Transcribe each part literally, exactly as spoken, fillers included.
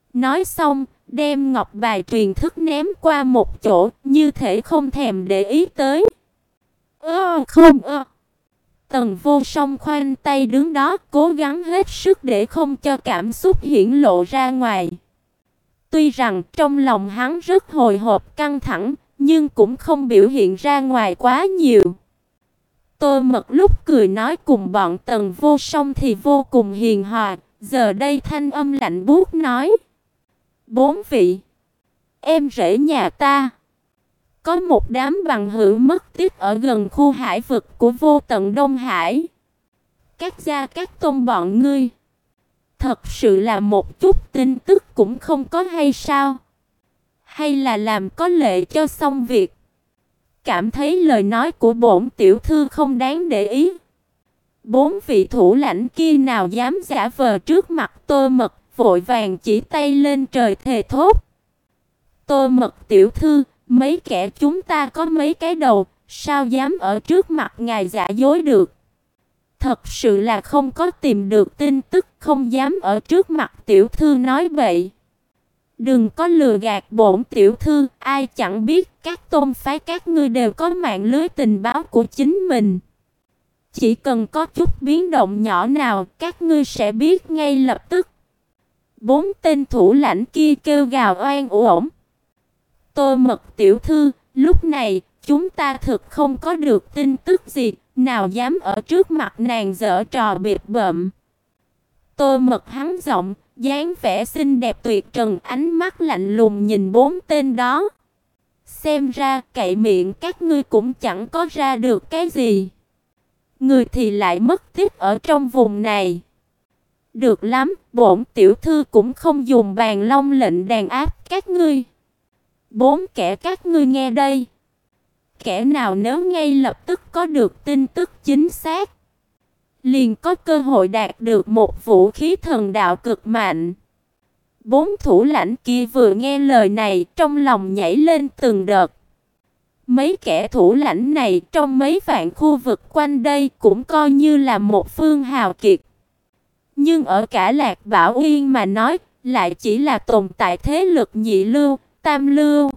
Nói xong, đem ngọc bài truyền thức ném qua một chỗ, như thể không thèm để ý tới. Ơ không ơ. Tần Vô Song khoanh tay đứng đó, cố gắng hết sức để không cho cảm xúc hiển lộ ra ngoài. Tuy rằng trong lòng hắn rất hồi hộp căng thẳng, nhưng cũng không biểu hiện ra ngoài quá nhiều. Tô Mật lúc cười nói cùng bọn Tần Vô Song thì vô cùng hiền hòa, giờ đây thanh âm lạnh buốt nói: "Bốn vị, em rể nhà ta có một đám bằng hữu mất tích ở gần khu hải vực của Vô Tận Đông Hải. Các gia các tôn bọn ngươi thật sự là một chút tin tức cũng không có hay sao? Hay là làm có lệ cho xong việc? Cảm thấy lời nói của bổn tiểu thư không đáng để ý." Bốn vị thủ lãnh kia nào dám giả vờ trước mặt Tô Mật, vội vàng chỉ tay lên trời thề thốt: "Tô Mật tiểu thư, mấy kẻ chúng ta có mấy cái đầu, sao dám ở trước mặt ngài giả dối được? Thật sự là không có tìm được tin tức, không dám ở trước mặt tiểu thư nói bậy. Đừng có lừa gạt bổn tiểu thư, ai chẳng biết các tôn phái các ngươi đều có mạng lưới tình báo của chính mình. Chỉ cần có chút biến động nhỏ nào, các ngươi sẽ biết ngay lập tức." Bốn tên thủ lãnh kia kêu gào oan uổng. "Tô Mật tiểu thư, lúc này chúng ta thực không có được tin tức gì, nào dám ở trước mặt nàng giở trò bịp bợm." Tô Mật hắn giọng, dáng vẻ xinh đẹp tuyệt trần, ánh mắt lạnh lùng nhìn bốn tên đó. "Xem ra cậy miệng các ngươi cũng chẳng có ra được cái gì. Người thì lại mất tích ở trong vùng này. Được lắm, bổn tiểu thư cũng không dùng bàn long lệnh đàn áp các ngươi. Bốn kẻ các ngươi nghe đây. Kẻ nào nếu ngay lập tức có được tin tức chính xác, liền có cơ hội đạt được một vũ khí thần đạo cực mạnh." Bốn thủ lãnh kia vừa nghe lời này, trong lòng nhảy lên từng đợt. Mấy kẻ thủ lãnh này trong mấy vạn khu vực quanh đây cũng coi như là một phương hào kiệt. Nhưng ở cả Lạc Bảo Uyên mà nói, lại chỉ là tồn tại thế lực nhị lưu, tam lưu.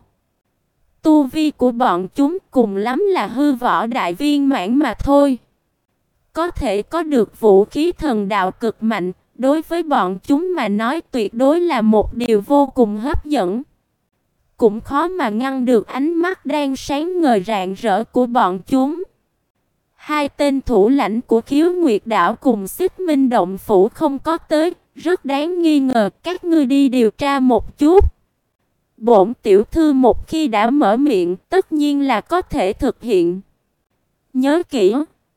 Tu vi của bọn chúng cùng lắm là hư võ đại viên mãn mà thôi. Có thể có được vũ khí thần đạo cực mạnh, đối với bọn chúng mà nói tuyệt đối là một điều vô cùng hấp dẫn. Cũng khó mà ngăn được ánh mắt đang sáng ngời rạng rỡ của bọn chúng. Hai tên thủ lãnh của Khiếu Nguyệt đảo cùng Xích Minh động phủ không có tới, rất đáng nghi ngờ, các ngươi đi điều tra một chút. Bổn tiểu thư một khi đã mở miệng, tất nhiên là có thể thực hiện. Nhớ kỹ,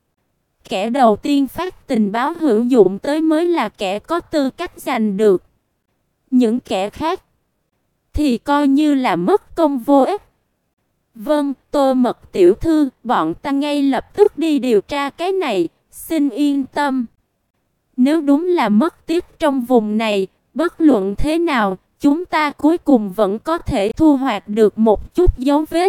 kẻ đầu tiên phát tình báo hữu dụng tới mới là kẻ có tư cách giành được. Những kẻ khác thì coi như là mất công vô ích." "Vâng, Tô Mật tiểu thư, bọn ta ngay lập tức đi điều tra cái này, xin yên tâm. Nếu đúng là mất tích trong vùng này, bất luận thế nào, chúng ta cuối cùng vẫn có thể thu hoạch được một chút dấu vết."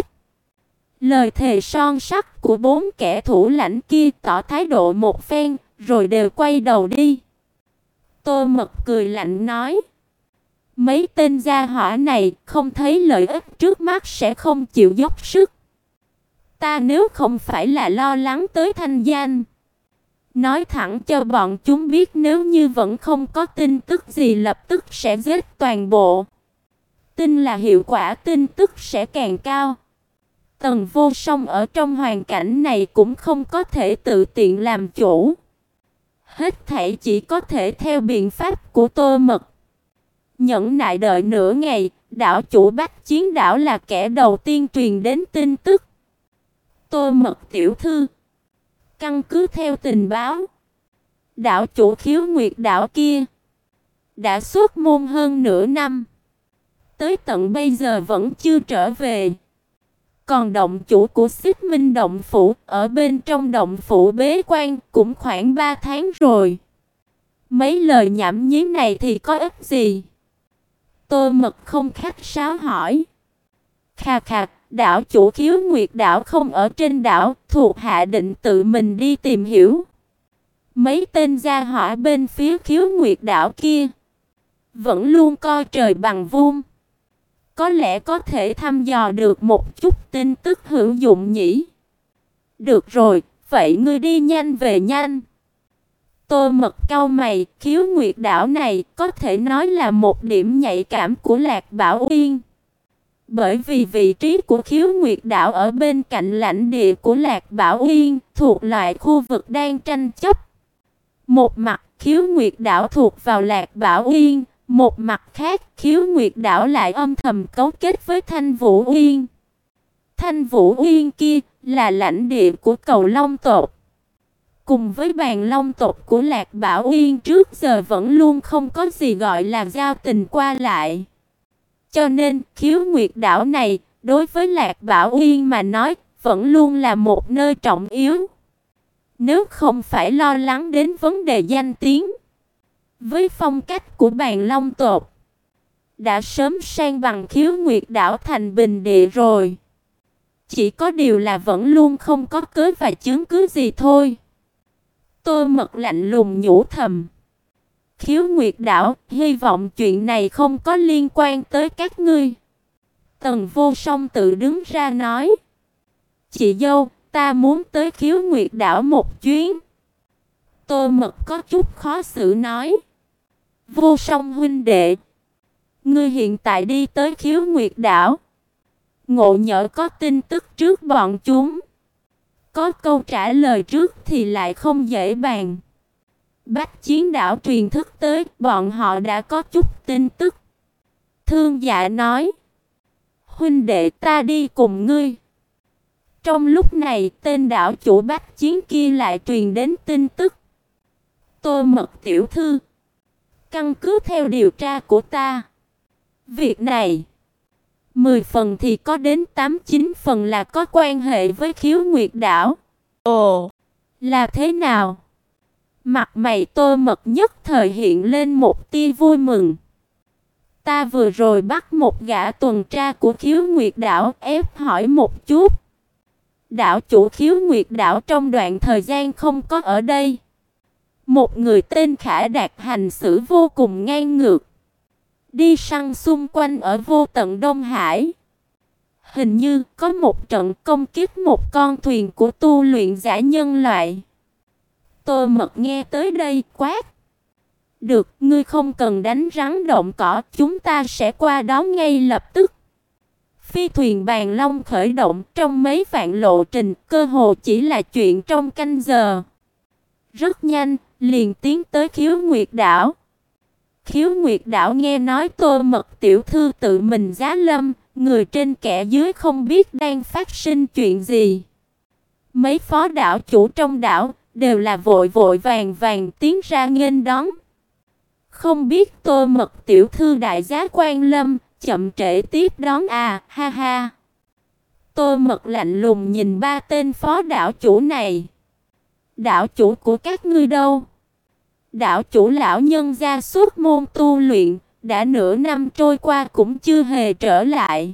Lời thề son sắt của bốn kẻ thủ lãnh kia tỏ thái độ một phen, rồi đều quay đầu đi. Tô Mật cười lạnh nói: "Mấy tên gia hỏa này không thấy lợi ích trước mắt sẽ không chịu dốc sức. Ta nếu không phải là lo lắng tới thanh danh, nói thẳng cho bọn chúng biết nếu như vẫn không có tin tức gì lập tức sẽ giết toàn bộ. Tin là hiệu quả tin tức sẽ càng cao." Tần Vô Song ở trong hoàn cảnh này cũng không có thể tự tiện làm chủ. Hết thảy chỉ có thể theo biện pháp của Tô Mật. Nhẫn nại đợi nửa ngày, đảo chủ Bách Chiến đảo là kẻ đầu tiên truyền đến tin tức. "Tô Mật tiểu thư, căn cứ theo tình báo, đảo chủ Khiếu Nguyệt đảo kia đã xuất môn hơn nửa năm, tới tận bây giờ vẫn chưa trở về. Còn động chủ của Xích Minh động phủ ở bên trong động phủ bế quan cũng khoảng ba tháng rồi. Mấy lời nhảm nhí này thì có ích gì?" Tô Mật không khách sáo hỏi. "Khà khà, đảo chủ Khiếu Nguyệt đảo không ở trên đảo, thuộc hạ định tự mình đi tìm hiểu. Mấy tên gia hỏa bên phía Khiếu Nguyệt đảo kia vẫn luôn coi trời bằng vuông. Có lẽ có thể thăm dò được một chút tin tức hữu dụng nhỉ. Được rồi, vậy ngươi đi nhanh về nhanh. Tô Mật cau mày, Khiếu Nguyệt đảo này có thể nói là một điểm nhạy cảm của Lạc Bảo Uyên. Bởi vì vị trí của Khiếu Nguyệt đảo ở bên cạnh lãnh địa của Lạc Bảo Uyên, thuộc loại khu vực đang tranh chấp. Một mặt, Khiếu Nguyệt đảo thuộc vào Lạc Bảo Uyên, một mặt khác, Khiếu Nguyệt đảo lại âm thầm cấu kết với Thanh Vũ Uyên. Thanh Vũ Uyên kia là lãnh địa của Cầu Long tộc. Cùng với Bàn Long tộc của Lạc Bảo Uyên trước giờ vẫn luôn không có gì gọi là giao tình qua lại. Cho nên, Khiếu Nguyệt đảo này, đối với Lạc Bảo Uyên mà nói, vẫn luôn là một nơi trọng yếu. Nếu không phải lo lắng đến vấn đề danh tiếng, với phong cách của Bàn Long tộc, đã sớm san bằng Khiếu Nguyệt đảo thành bình địa rồi. Chỉ có điều là vẫn luôn không có cớ và chứng cứ gì thôi. Tô Mật lạnh lùng nhủ thầm. Khiếu Nguyệt đảo, hy vọng chuyện này không có liên quan tới các ngươi. Tần Vô Song tự đứng ra nói. Chị dâu, ta muốn tới Khiếu Nguyệt đảo một chuyến. Tô Mật có chút khó xử nói. Vô Song huynh đệ, ngươi hiện tại đi tới Khiếu Nguyệt đảo, ngộ nhỡ có tin tức trước bọn chúng. Có câu trả lời trước thì lại không dễ bàn. Bách Chiến đảo truyền thức tới, bọn họ đã có chút tin tức. Thương Dạ nói. Huynh đệ, ta đi cùng ngươi. Trong lúc này, tên đảo chủ Bách Chiến kia lại truyền đến tin tức. Tô Mật tiểu thư, căn cứ theo điều tra của ta, việc này mười phần thì có đến tám chín phần là có quan hệ với Khiếu Nguyệt đảo. Ồ, là thế nào? Mặt mày Tô Mật nhất thời hiện lên một tia vui mừng. Ta vừa rồi bắt một gã tuần tra của Khiếu Nguyệt đảo, ép hỏi một chút. Đảo chủ Khiếu Nguyệt đảo trong đoạn thời gian không có ở đây. Một người tên Khả Đạt hành xử vô cùng ngang ngược, đi săn xung quanh ở vô tận Đông Hải. Hình như có một trận công kích một con thuyền của tu luyện giả nhân loại. Tô Mật nghe tới đây quát. Được, ngươi không cần đánh rắn động cỏ, chúng ta sẽ qua đó ngay lập tức. Phi thuyền Bàn Long khởi động, trong mấy vạn lộ trình, cơ hồ chỉ là chuyện trong canh giờ. Rất nhanh, liền tiến tới Khiếu Nguyệt đảo. Khiếu Nguyệt đảo nghe nói Tô Mật tiểu thư tự mình giá lâm, người trên kẻ dưới không biết đang phát sinh chuyện gì. Mấy phó đảo chủ trong đảo đều là vội vội vàng vàng tiến ra nghênh đón. Không biết Tô Mật tiểu thư đại giá quan lâm, chậm trễ tiếp đón à, ha ha. Tô Mật lạnh lùng nhìn ba tên phó đảo chủ này. Đảo chủ của các ngươi đâu? Đảo chủ lão nhân gia xuất môn tu luyện, đã nửa năm trôi qua cũng chưa hề trở lại.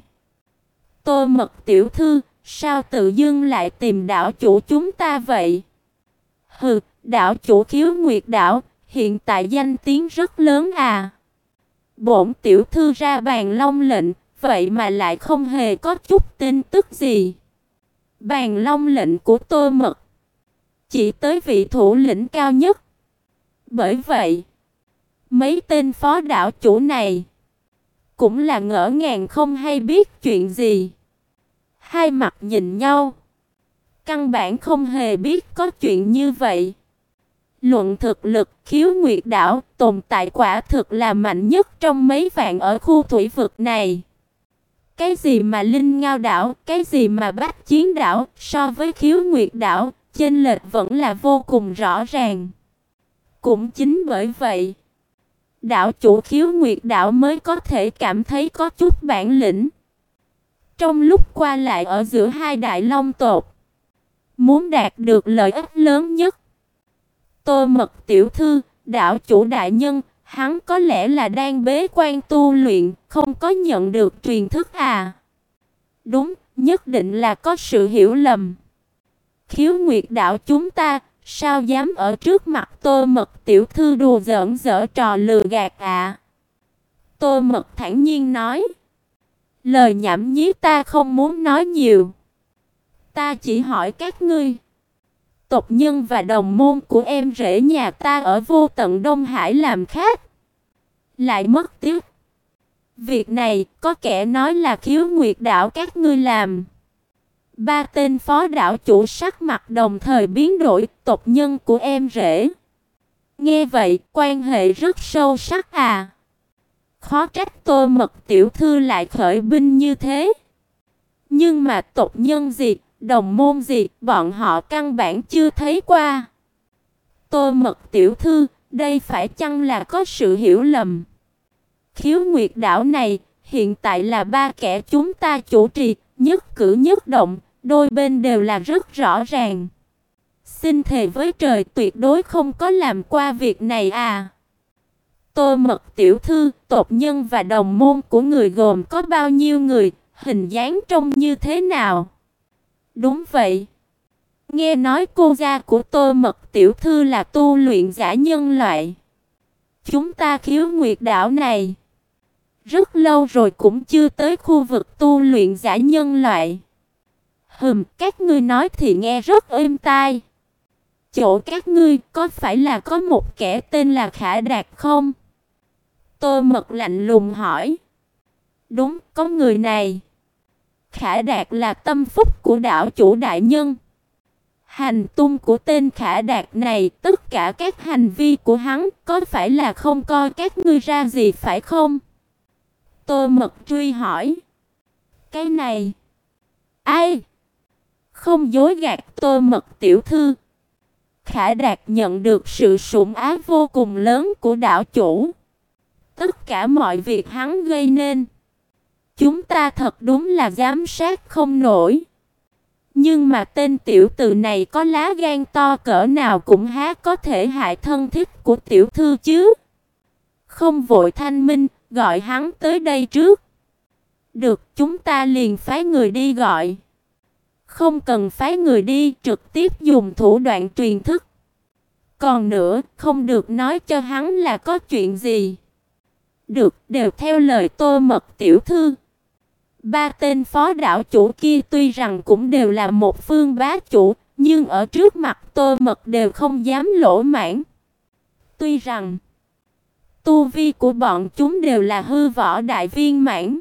Tô Mật tiểu thư, sao tự dưng lại tìm đảo chủ chúng ta vậy? Hừ, đảo chủ Khiếu Nguyệt đảo, hiện tại danh tiếng rất lớn à. Bổn tiểu thư ra Bàn Long lệnh, vậy mà lại không hề có chút tin tức gì. Bàn Long lệnh của Tô Mật chỉ tới vị thủ lĩnh cao nhất. Bởi vậy, mấy tên phó đảo chủ này cũng là ngỡ ngàng không hay biết chuyện gì. Hai mặt nhìn nhau, căn bản không hề biết có chuyện như vậy. Luận thực lực, Khiếu Nguyệt đảo tồn tại quả thực là mạnh nhất trong mấy vạn ở khu thủy vực này. Cái gì mà Linh Ngao đảo, cái gì mà Bách Chiến đảo, so với Khiếu Nguyệt đảo, chênh lệch vẫn là vô cùng rõ ràng. Cũng chính bởi vậy, đảo chủ Khiếu Nguyệt đảo mới có thể cảm thấy có chút bản lĩnh. Trong lúc qua lại ở giữa hai đại long tộc, muốn đạt được lợi ích lớn nhất. Tô Mật tiểu thư, đảo chủ đại nhân, hắn có lẽ là đang bế quan tu luyện, không có nhận được truyền thức à? Đúng, nhất định là có sự hiểu lầm. Khiếu Nguyệt đảo chúng ta, sao dám ở trước mặt Tô Mật tiểu thư đùa giỡn giở trò lừa gạt ạ? À? Tô Mật thản nhiên nói. Lời nhảm nhí ta không muốn nói nhiều. Ta chỉ hỏi các ngươi. Tộc nhân và đồng môn của em rể nhà ta ở vô tận Đông Hải làm khác. Lại mất tiếc. Việc này có kẻ nói là Khiếu Nguyệt đảo các ngươi làm. Ba tên phó đảo chủ sắc mặt đồng thời biến đổi, tộc nhân của em rể. Nghe vậy, quan hệ rất sâu sắc à. Khó trách Tô Mật tiểu thư lại khởi binh như thế. Nhưng mà tộc nhân gì, đồng môn gì, bọn họ căn bản chưa thấy qua. Tô Mật tiểu thư, đây phải chăng là có sự hiểu lầm? Khiếu Nguyệt đảo này, hiện tại là ba kẻ chúng ta chủ trì, nhất cử nhất động, đôi bên đều là rất rõ ràng. Xin thề với trời tuyệt đối không có làm qua việc này à. Tô Mật tiểu thư, tộc nhân và đồng môn của người gồm có bao nhiêu người, hình dáng trông như thế nào? Đúng vậy. Nghe nói cô gia của Tô Mật tiểu thư là tu luyện giả nhân loại. Chúng ta Khiếu Nguyệt đảo này rất lâu rồi cũng chưa tới khu vực tu luyện giả nhân loại. Hừm, các ngươi nói thì nghe rất êm tai. Chỗ các ngươi có phải là có một kẻ tên là Khả Đạt không? Tô Mật lạnh lùng hỏi. Đúng, có người này. Khả Đạt là tâm phúc của đảo chủ đại nhân. Hành tung của tên Khả Đạt này, tất cả các hành vi của hắn, có phải là không coi các ngươi ra gì phải không? Tô Mật truy hỏi. Cái này ai? Không dối gạt Tô Mật tiểu thư. Khả Đạt nhận được sự sủng ái vô cùng lớn của đảo chủ. Tất cả mọi việc hắn gây nên, chúng ta thật đúng là giám sát không nổi. Nhưng mà tên tiểu tử này có lá gan to cỡ nào cũng há có thể hại thân thích của tiểu thư chứ. Không vội thanh minh, gọi hắn tới đây trước. Được, chúng ta liền phái người đi gọi. Không cần phái người đi, trực tiếp dùng thủ đoạn truyền thức. Còn nữa, không được nói cho hắn là có chuyện gì. Được, đều theo lời Tô Mật tiểu thư. Ba tên phó đảo chủ kia tuy rằng cũng đều là một phương bá chủ, nhưng ở trước mặt Tô Mật đều không dám lỗ mãng. Tuy rằng tu vi của bọn chúng đều là hư võ đại viên mãn,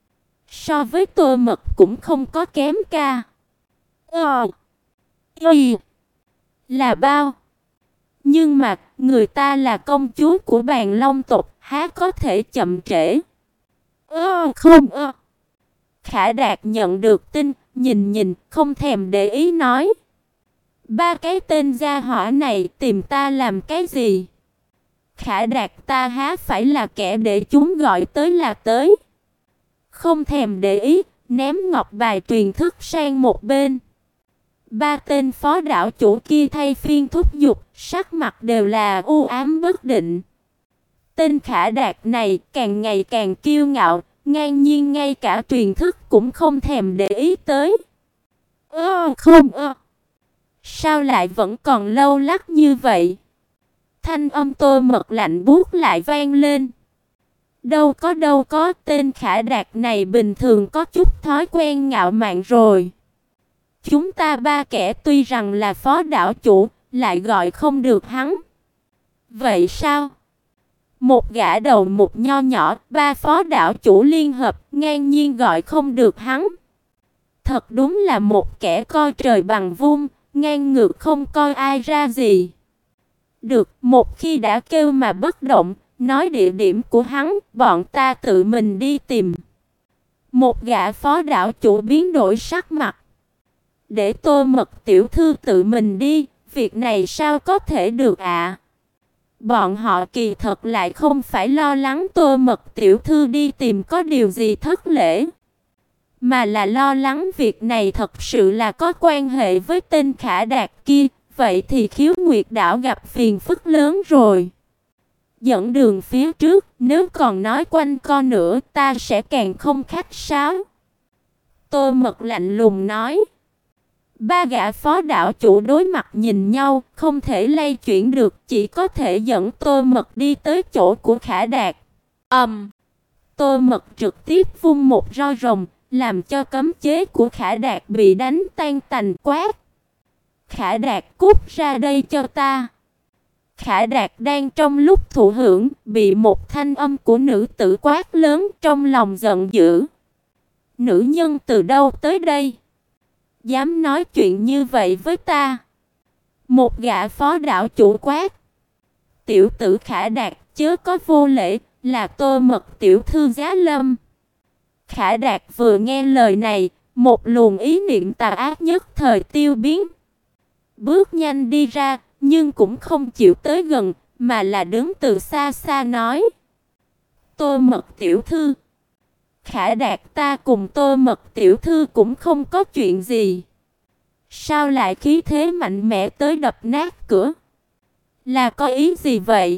so với Tô Mật cũng không có kém ca. Ờ, y là bao. Nhưng mà người ta là công chúa của Bàn Long tộc, há có thể chậm trễ. Ơ không ơ. Khả Đạt nhận được tin, nhìn nhìn, không thèm để ý nói. Ba cái tên gia hỏa này tìm ta làm cái gì? Khả Đạt ta há phải là kẻ để chúng gọi tới là tới. Không thèm để ý, ném ngọc bài truyền thức sang một bên. Ba tên phó đảo chủ kia thay phiên thúc giục, sắc mặt đều là u ám bất định. Tên Khả Đạt này càng ngày càng kiêu ngạo, ngang nhiên ngay cả truyền thức cũng không thèm để ý tới. Ơ không ơ. Sao lại vẫn còn lâu lắc như vậy? Thanh âm Tô Mật lạnh buốt lại vang lên. Đâu có đâu có, tên Khả Đạt này bình thường có chút thói quen ngạo mạn rồi. Chúng ta ba kẻ tuy rằng là phó đảo chủ, lại gọi không được hắn. Vậy sao? Một gã đầu một nho nhỏ, ba phó đảo chủ liên hợp, ngang nhiên gọi không được hắn. Thật đúng là một kẻ coi trời bằng vung, ngang ngược không coi ai ra gì. Được, một khi đã kêu mà bất động, nói địa điểm của hắn, bọn ta tự mình đi tìm. Một gã phó đảo chủ biến đổi sắc mặt. Để Tô Mật tiểu thư tự mình đi, việc này sao có thể được ạ? À? Bọn họ kỳ thật lại không phải lo lắng Tô Mật tiểu thư đi tìm có điều gì thất lễ, mà là lo lắng việc này thật sự là có quan hệ với tên Khả Đạt kia, vậy thì Khiếu Nguyệt đảo gặp phiền phức lớn rồi. Dẫn đường phía trước, nếu còn nói quanh co nữa, ta sẽ càng không khách sáo. Tô Mật lạnh lùng nói. Ba gã phó đảo chủ đối mặt nhìn nhau, không thể lay chuyển được, chỉ có thể dẫn Tô Mật đi tới chỗ của Khả Đạt. Ầm, um, Tô Mật trực tiếp vung một roi rồng, làm cho cấm chế của Khả Đạt bị đánh tan tành, quát: Khả Đạt, cút ra đây cho ta! Khả Đạt đang trong lúc thụ hưởng, bị một thanh âm của nữ tử quát lớn, trong lòng giận dữ. Nữ nhân từ đâu tới đây? Dám nói chuyện như vậy với ta? Một gã phó đảo chủ quát: Tiểu tử Khả Đạt, chớ có vô lễ, là Tô Mật tiểu thư giá lâm. Khả Đạt vừa nghe lời này, một luồng ý niệm tà ác nhất thời tiêu biến. Bước nhanh đi ra, nhưng cũng không chịu tới gần, mà là đứng từ xa xa nói: Tô Mật tiểu thư. Khả Đạt, ta cùng Tô Mật tiểu thư cũng không có chuyện gì. Sao lại khí thế mạnh mẽ tới đập nát cửa? Là có ý gì vậy?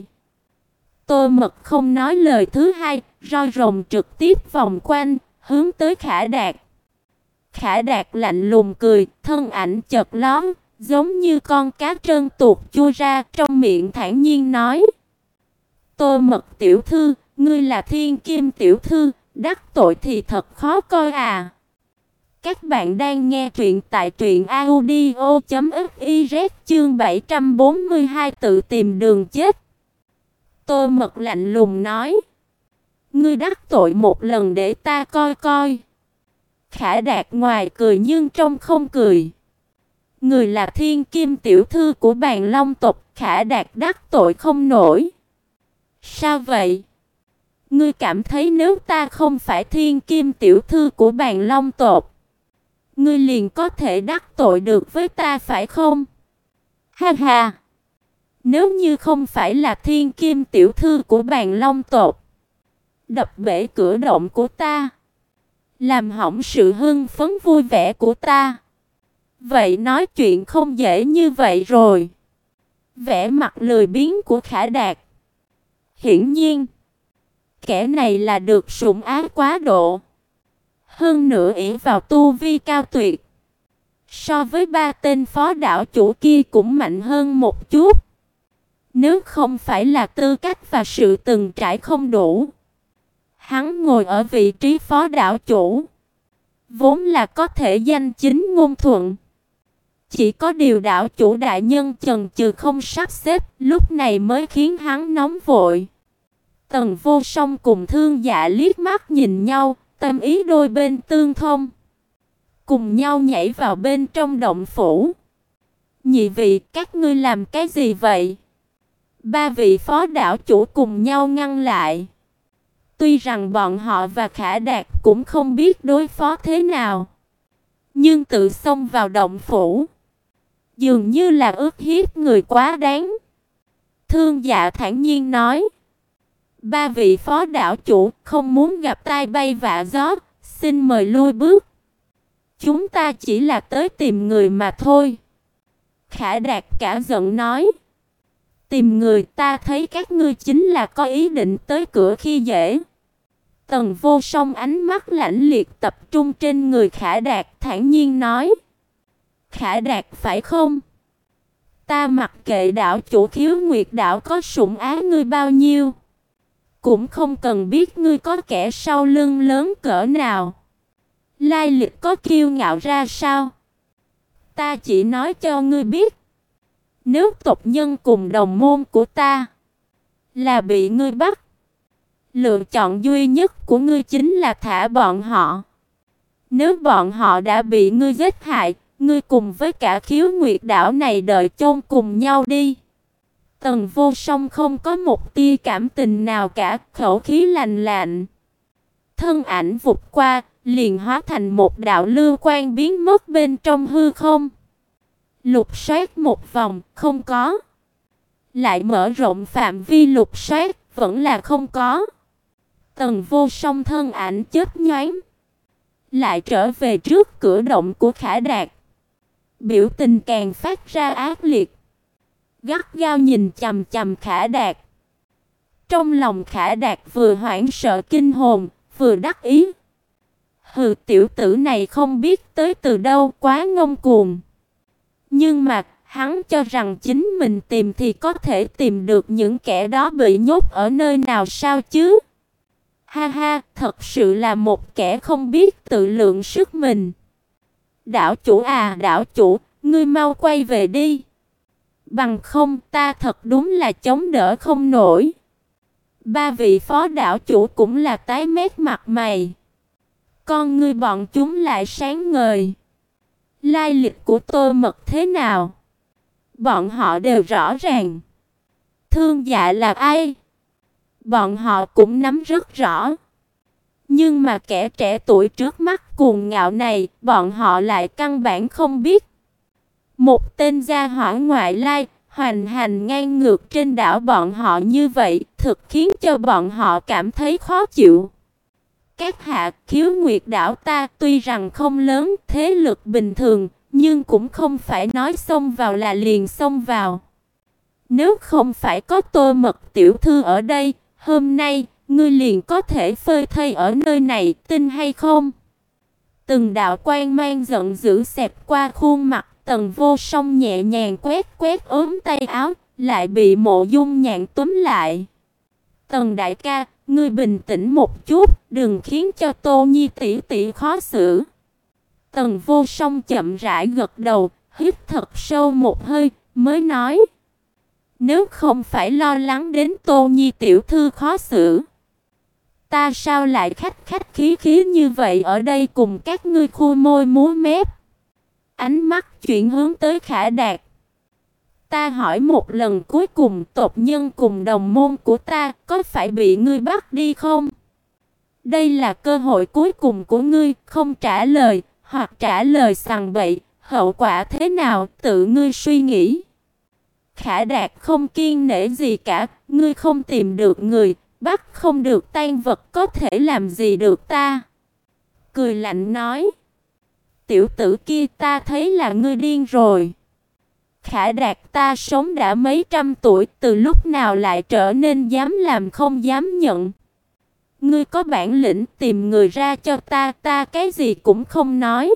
Tô Mật không nói lời thứ hai, roi rồng trực tiếp vòng quanh, hướng tới Khả Đạt. Khả Đạt lạnh lùng cười, thân ảnh chợt lóe, giống như con cá trơn tuột chui ra, trong miệng thản nhiên nói: Tô Mật tiểu thư, ngươi là Thiên Kim tiểu thư, đắc tội thì thật khó coi à. Các bạn đang nghe truyện tại truyện audio chấm fiz, chương bảy trăm bốn mươi hai tự tìm đường chết. Tô Mật lạnh lùng nói: Ngươi đắc tội một lần để ta coi coi. Khả Đạt ngoài cười nhưng trong không cười. Người là Thiên Kim tiểu thư của Bàn Long tộc, Khả Đạt đắc tội không nổi. Sao vậy? Ngươi cảm thấy nếu ta không phải Thiên Kim tiểu thư của Bàn Long tộc, ngươi liền có thể đắc tội được với ta phải không? Ha ha! Nếu như không phải là Thiên Kim tiểu thư của Bàn Long tộc, đập bể cửa động của ta, làm hỏng sự hưng phấn vui vẻ của ta, vậy nói chuyện không dễ như vậy rồi. Vẻ mặt lười biếng của Khả Đạt. Hiển nhiên, kẻ này là được sủng ái quá độ. Hơn nữa ỷ vào tu vi cao tuyệt, so với ba tên phó đảo chủ kia cũng mạnh hơn một chút. Nếu không phải là tư cách và sự từng trải không đủ, hắn ngồi ở vị trí phó đảo chủ, vốn là có thể danh chính ngôn thuận. Chỉ có điều đảo chủ đại nhân chần chừ không sắp xếp, lúc này mới khiến hắn nóng vội. Tần Vô Song cùng Thương Dạ liếc mắt nhìn nhau, tâm ý đôi bên tương thông, cùng nhau nhảy vào bên trong động phủ. Nhị vị, các ngươi làm cái gì vậy? Ba vị phó đảo chủ cùng nhau ngăn lại. Tuy rằng bọn họ và Khả Đạt cũng không biết đối phó thế nào, nhưng tự xông vào động phủ, dường như là ức hiếp người quá đáng. Thương Dạ thản nhiên nói: Ba vị phó đảo chủ không muốn gặp tai bay vạ gió, xin mời lui bước. Chúng ta chỉ là tới tìm người mà thôi. Khả Đạt cả giận nói: Tìm người? Ta thấy các ngươi chính là có ý định tới cửa khi dễ. Tần Vô Song ánh mắt lãnh liệt tập trung trên người Khả Đạt, thản nhiên nói: Khả Đạt phải không? Ta mặc kệ đảo chủ Khiếu Nguyệt đảo có sủng ái ngươi bao nhiêu, cũng không cần biết ngươi có kẻ sau lưng lớn cỡ nào, lai lịch có kiêu ngạo ra sao. Ta chỉ nói cho ngươi biết, nếu tộc nhân cùng đồng môn của ta là bị ngươi bắt, lựa chọn duy nhất của ngươi chính là thả bọn họ. Nếu bọn họ đã bị ngươi giết hại, ngươi cùng với cả Khiếu Nguyệt đảo này đợi chôn cùng nhau đi. Tần Vô Song không có một tia cảm tình nào cả, khẩu khí lạnh lạnh. Thân ảnh vụt qua, liền hóa thành một đạo lưu quang biến mất bên trong hư không. Lục soát một vòng, không có. Lại mở rộng phạm vi lục soát, vẫn là không có. Tần Vô Song thân ảnh chớp nhoáng, lại trở về trước cửa động của Khả Đạt. Biểu tình càng phát ra ác liệt, gắt gao nhìn chằm chằm Khả Đạt. Trong lòng Khả Đạt vừa hoảng sợ kinh hồn, vừa đắc ý. Hừ, tiểu tử này không biết tới từ đâu, quá ngông cuồng. Nhưng mà, hắn cho rằng chính mình tìm thì có thể tìm được những kẻ đó bị nhốt ở nơi nào sao chứ? Ha ha, thật sự là một kẻ không biết tự lượng sức mình. Đảo chủ à, đảo chủ, ngươi mau quay về đi. Bằng không ta thật đúng là chống đỡ không nổi. Ba vị phó đảo chủ cũng là tái mét mặt mày. Con ngươi bọn chúng lại sáng ngời. Lai lịch của Tô Mật thế nào? Bọn họ đều rõ ràng. Thương Dạ là ai? Bọn họ cũng nắm rất rõ. Nhưng mà kẻ trẻ tuổi trước mắt cuồng ngạo này, bọn họ lại căn bản không biết. Một tên gia hỏa ngoại lai, hoành hành ngang ngược trên đảo bọn họ như vậy, thực khiến cho bọn họ cảm thấy khó chịu. Các hạ, Khiếu Nguyệt đảo ta tuy rằng không lớn, thế lực bình thường, nhưng cũng không phải nói xông vào là liền xông vào. Nếu không phải có Tô Mật tiểu thư ở đây, hôm nay ngươi liền có thể phơi thây ở nơi này, tin hay không? Từng đạo quang mang giận dữ xẹt qua khuôn mặt, Tần Vô Song nhẹ nhàng quét quét ốm tay áo, lại bị Mộ Dung Nhạn túm lại. Tần đại ca, ngươi bình tĩnh một chút, đừng khiến cho Tô Nhi tỷ tỷ khó xử. Tần Vô Song chậm rãi gật đầu, hít thật sâu một hơi, mới nói: nếu không phải lo lắng đến Tô Nhi tiểu thư khó xử, ta sao lại khách khách khí khí như vậy ở đây cùng các ngươi khua môi múa mép. Ánh mắt chuyển hướng tới Khả Đạt. Ta hỏi một lần cuối cùng, tộc nhân cùng đồng môn của ta có phải bị ngươi bắt đi không? Đây là cơ hội cuối cùng của ngươi, không trả lời, hoặc trả lời sằng bậy, hậu quả thế nào tự ngươi suy nghĩ. Khả Đạt không kiêng nể gì cả, ngươi không tìm được người, bắt không được tang vật, có thể làm gì được ta? Cười lạnh nói: tiểu tử kia, ta thấy là ngươi điên rồi. Khả Đạt ta sống đã mấy trăm tuổi, từ lúc nào lại trở nên dám làm không dám nhận? Ngươi có bản lĩnh tìm người ra cho ta, ta cái gì cũng không nói.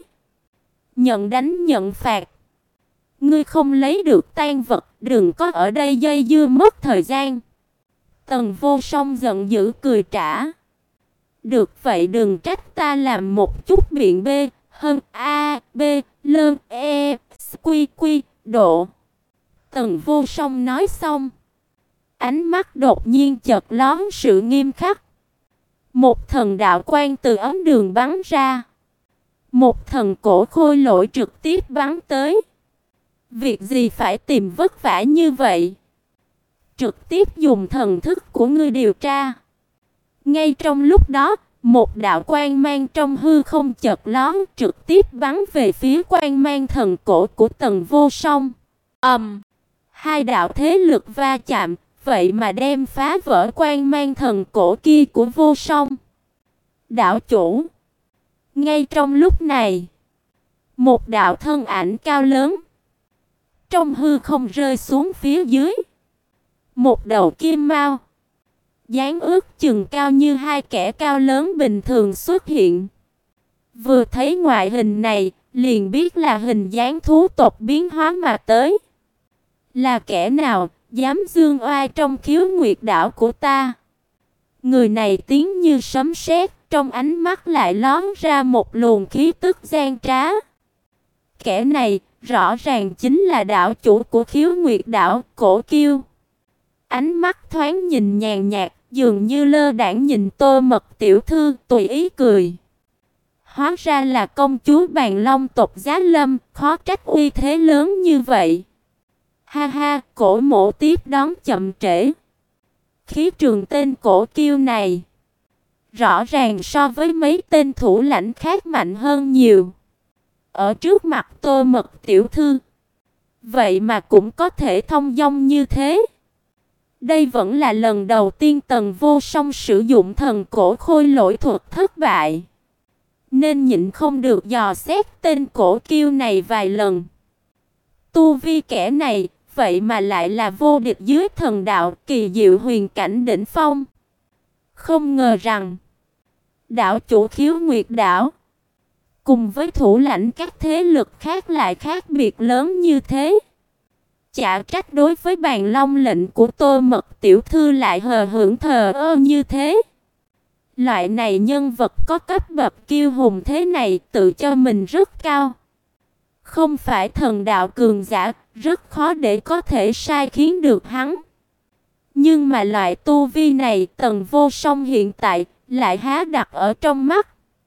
Nhận đánh nhận phạt. Ngươi không lấy được tang vật, đừng có ở đây dây dưa mất thời gian. Tần Vô Song giận dữ cười trả: được vậy đừng trách ta làm một chút biện bê, hơn a, b, lơn, e, quy quy, độ. Tần Vô Song nói xong, ánh mắt đột nhiên chợt lóe sự nghiêm khắc. Một thần đạo quang từ ấm đường bắn ra. Một thần cổ khôi lỗi trực tiếp bắn tới. Việc gì phải tìm vất vả như vậy? Trực tiếp dùng thần thức của ngươi điều tra. Ngay trong lúc đó, một đạo quang mang trong hư không chợt lóe, trực tiếp bắn về phía quang mang thần cổ của Tần Vô Song. Ầm! Um, hai đạo thế lực va chạm, vậy mà đem phá vỡ quang mang thần cổ kia của Vô Song. Đạo chủ! Ngay trong lúc này, một đạo thân ảnh cao lớn trong hư không rơi xuống phía dưới. Một đầu kim mao, dáng ước chừng cao như hai kẻ cao lớn bình thường xuất hiện. Vừa thấy ngoại hình này, liền biết là hình dáng thú tộc biến hóa mà tới. Là kẻ nào dám dương oai trong Khiếu Nguyệt đảo của ta? Người này tiếng như sấm sét, trong ánh mắt lại lóe ra một luồng khí tức gian trá. Kẻ này rõ ràng chính là đảo chủ của Khiếu Nguyệt đảo, Cổ Kiêu. Ánh mắt thoáng nhìn nhàn nhạt, dường như lơ đãng nhìn Tô Mật tiểu thư, tùy ý cười. Hóa ra là công chúa Bàn Long tộc Giá Lâm, khó trách uy thế lớn như vậy. Ha ha, Cổ mộ tiếp đón chậm trễ. Khí trường tên Cổ Kiêu này rõ ràng so với mấy tên thủ lãnh khác mạnh hơn nhiều. Ở trước mặt Tô Mật tiểu thư, vậy mà cũng có thể thông dong như thế. Đây vẫn là lần đầu tiên Tần Vô Song sử dụng thần cổ khôi lỗi thuật thất bại, nên nhịn không được dò xét tên Cổ Kiêu này vài lần. Tu vi kẻ này, vậy mà lại là vô địch dưới thần đạo, kỳ diệu huyền cảnh đỉnh phong. Không ngờ rằng đảo chủ Khiếu Nguyệt đảo cùng với thủ lãnh các thế lực khác lại khác biệt lớn như thế. Chả trách đối với Bàn Long lệnh của Tô Mật tiểu thư lại hờ hững thờ ơ như thế. Loại này nhân vật có cấp bậc kiêu hùng thế này tự cho mình rất cao. Không phải thần đạo cường giả, rất khó để có thể sai khiến được hắn. Nhưng mà loại tu vi này Tần Vô Song hiện tại lại há đặt ở trong mắt.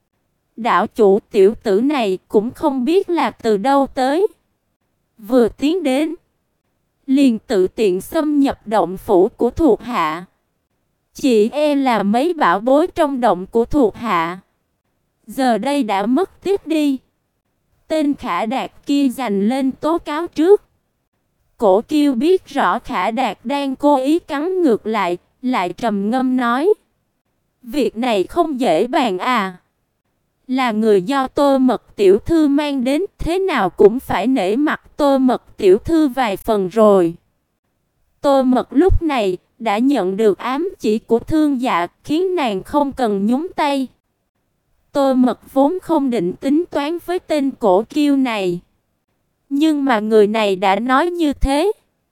Đạo chủ tiểu tử này cũng không biết là từ đâu tới. Vừa tiến đến, liền tự tiện xâm nhập động phủ của thuộc hạ. Chỉ e là mấy bảo bối trong động của thuộc hạ giờ đây đã mất tích đi. Tên Khả Đạt kia giành lên tố cáo trước. Cổ Kiêu biết rõ Khả Đạt đang cố ý cắn ngược lại, lại trầm ngâm nói: việc này không dễ bàn à. Là người do Tô Mật tiểu thư mang đến, thế nào cũng phải nể mặt Tô Mật tiểu thư vài phần rồi. Tô Mật lúc này đã nhận được ám chỉ của Thương Dạ, khiến nàng không cần nhúng tay. Tô Mật vốn không định tính toán với tên Cổ Kiêu này, nhưng mà người này đã nói như thế.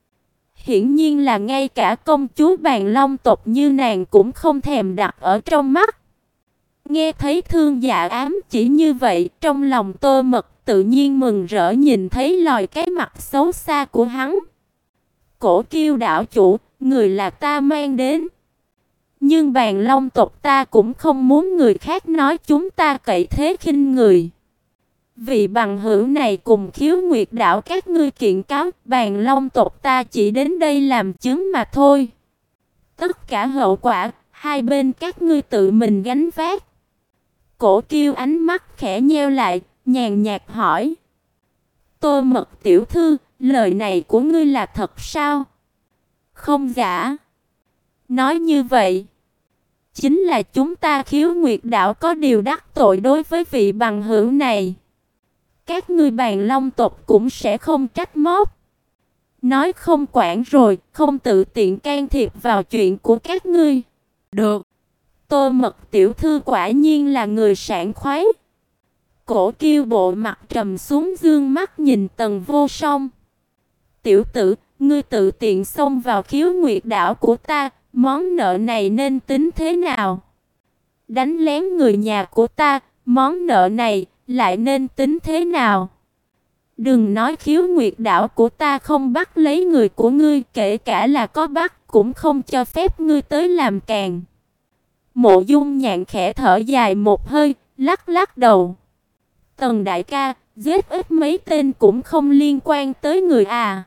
Hiển nhiên là ngay cả công chúa Bàn Long tộc như nàng cũng không thèm đặt ở trong mắt. Nghe thấy Thương Dạ ám chỉ như vậy, trong lòng Tô Mật tự nhiên mừng rỡ nhìn thấy lòi cái mặt xấu xa của hắn. Cổ Kiêu đạo chủ, người là ta mang đến. Nhưng Bàn Long tộc ta cũng không muốn người khác nói chúng ta cậy thế khinh người. Vị bằng hữu này cùng Khiếu Nguyệt đảo các ngươi kiện cáo, Bàn Long tộc ta chỉ đến đây làm chứng mà thôi. Tất cả hậu quả, hai bên các ngươi tự mình gánh vác. Cổ Kiêu ánh mắt khẽ nheo lại, nhàn nhạt hỏi: Tô Mật tiểu thư, lời này của ngươi là thật sao? Không giả. Nói như vậy, chính là chúng ta Khiếu Nguyệt đảo có điều đắc tội đối với vị bằng hữu này. Các ngươi Bàn Long tộc cũng sẽ không trách móc. Nói không quản rồi, không tự tiện can thiệp vào chuyện của các ngươi. Được. Tô Mật tiểu thư quả nhiên là người sảng khoái. Cổ Kiêu bộ mặt trầm xuống, dương mắt nhìn Tần Vô Song. Tiểu tử, ngươi tự tiện xông vào Khiếu Nguyệt đảo của ta, món nợ này nên tính thế nào? Đánh lén người nhà của ta, món nợ này lại nên tính thế nào? Đừng nói Khiếu Nguyệt đảo của ta không bắt lấy người của ngươi, kể cả là có bắt cũng không cho phép ngươi tới làm càn. Mộ Dung Nhạn khẽ thở dài một hơi, lắc lắc đầu. Tần đại ca, giết ít mấy tên cũng không liên quan tới người à.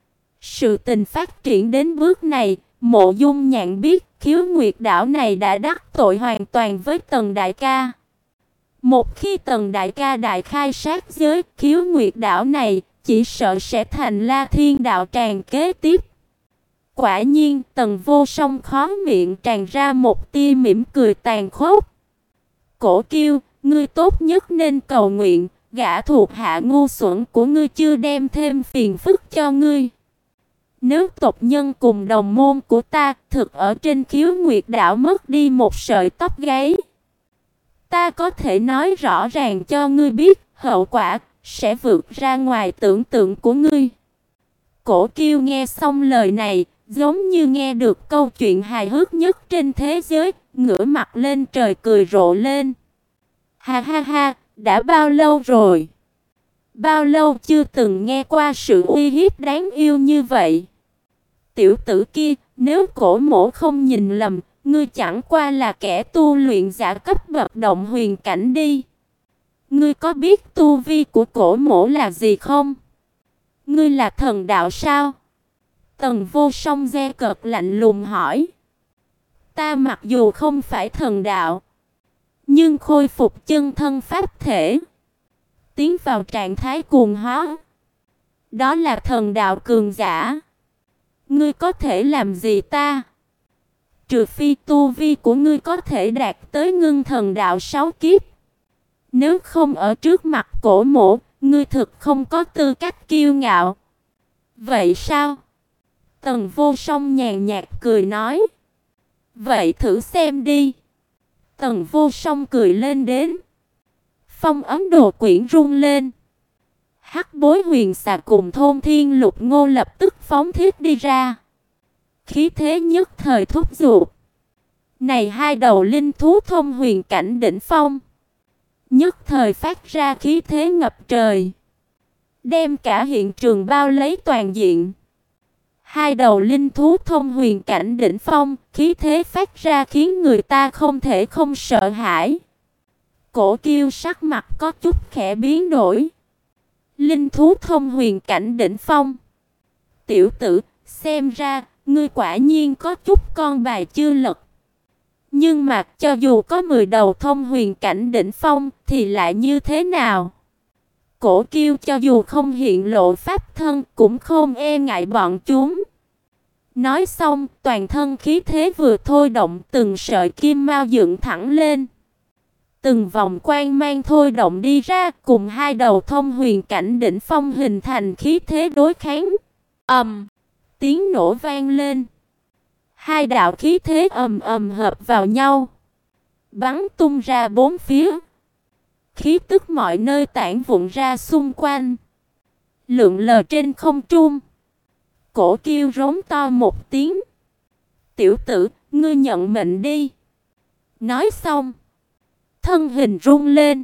Sự tình phát triển đến bước này, Mộ Dung Nhạn biết Khiếu Nguyệt đảo này đã đắc tội hoàn toàn với Tần đại ca. Một khi Tần đại ca đại khai sát giới, Khiếu Nguyệt đảo này chỉ sợ sẽ thành La Thiên đạo tràng kế tiếp. Quả nhiên, Tần Vô Song khó miệng tràn ra một tia mỉm cười tàn khốc. Cổ Kiêu, ngươi tốt nhất nên cầu nguyện, gã thuộc hạ ngu xuẩn của ngươi chưa đem thêm phiền phức cho ngươi. Nếu tộc nhân cùng đồng môn của ta thực ở trên Khiếu Nguyệt đảo mất đi một sợi tóc gáy, ta có thể nói rõ ràng cho ngươi biết, hậu quả sẽ vượt ra ngoài tưởng tượng của ngươi. Cổ Kiêu nghe xong lời này, giống như nghe được câu chuyện hài hước nhất trên thế giới, ngửa mặt lên trời cười rộ lên. Ha ha ha, đã bao lâu rồi? Bao lâu chưa từng nghe qua sự uy hiếp đáng yêu như vậy? Tiểu tử kia, nếu Cổ mỗ không nhìn lầm, ngươi chẳng qua là kẻ tu luyện giả cấp bậc động huyền cảnh đi. Ngươi có biết tu vi của Cổ mỗ là gì không? Ngươi là thần đạo sao? Tần Vô Song ge cợt lạnh lùng hỏi. Ta mặc dù không phải thần đạo, nhưng khôi phục chân thân pháp thể, tiến vào trạng thái cuồng hóa, đó là thần đạo cường giả. Ngươi có thể làm gì ta? Trừ phi tu vi của ngươi có thể đạt tới ngưng thần đạo sáu kiếp. Nếu không ở trước mặt Cổ mỗ, ngươi thực không có tư cách kiêu ngạo. Vậy sao? Tần Vô Song nhàn nhạt cười nói. Vậy thử xem đi. Tần Vô Song cười lên đến. Phong ấn đồ quyển rung lên. Hắc bối huyền xà cùng thôn thiên lục ngô lập tức phóng thiết đi ra. Khí thế nhất thời thúc giục. Này hai đầu linh thú thông huyền cảnh đỉnh phong, nhất thời phát ra khí thế ngập trời, đem cả hiện trường bao lấy toàn diện. Hai đầu linh thú thông huyền cảnh đỉnh phong, khí thế phát ra khiến người ta không thể không sợ hãi. Cổ Kiêu sắc mặt có chút khẽ biến đổi. Linh thú thông huyền cảnh đỉnh phong. Tiểu tử, xem ra ngươi quả nhiên có chút con bài chưa lật. Nhưng mà cho dù có mười đầu thông huyền cảnh đỉnh phong thì lại như thế nào? Cổ Kiêu cho dù không hiện lộ pháp thân cũng không e ngại bọn chúng. Nói xong, toàn thân khí thế vừa thôi động, từng sợi kim mao dựng thẳng lên. Từng vòng quang mang thôi động đi ra, cùng hai đầu thông huyền cảnh đỉnh phong hình thành khí thế đối kháng. Ầm, um, tiếng nổ vang lên. Hai đạo khí thế ầm ầm hợp vào nhau, bắn tung ra bốn phía. Khí tức mọi nơi tản vụn ra xung quanh, lượn lờ trên không trung. Cổ Kiêu rống to một tiếng. Tiểu tử, ngươi nhận mệnh đi. Nói xong, thân hình rung lên,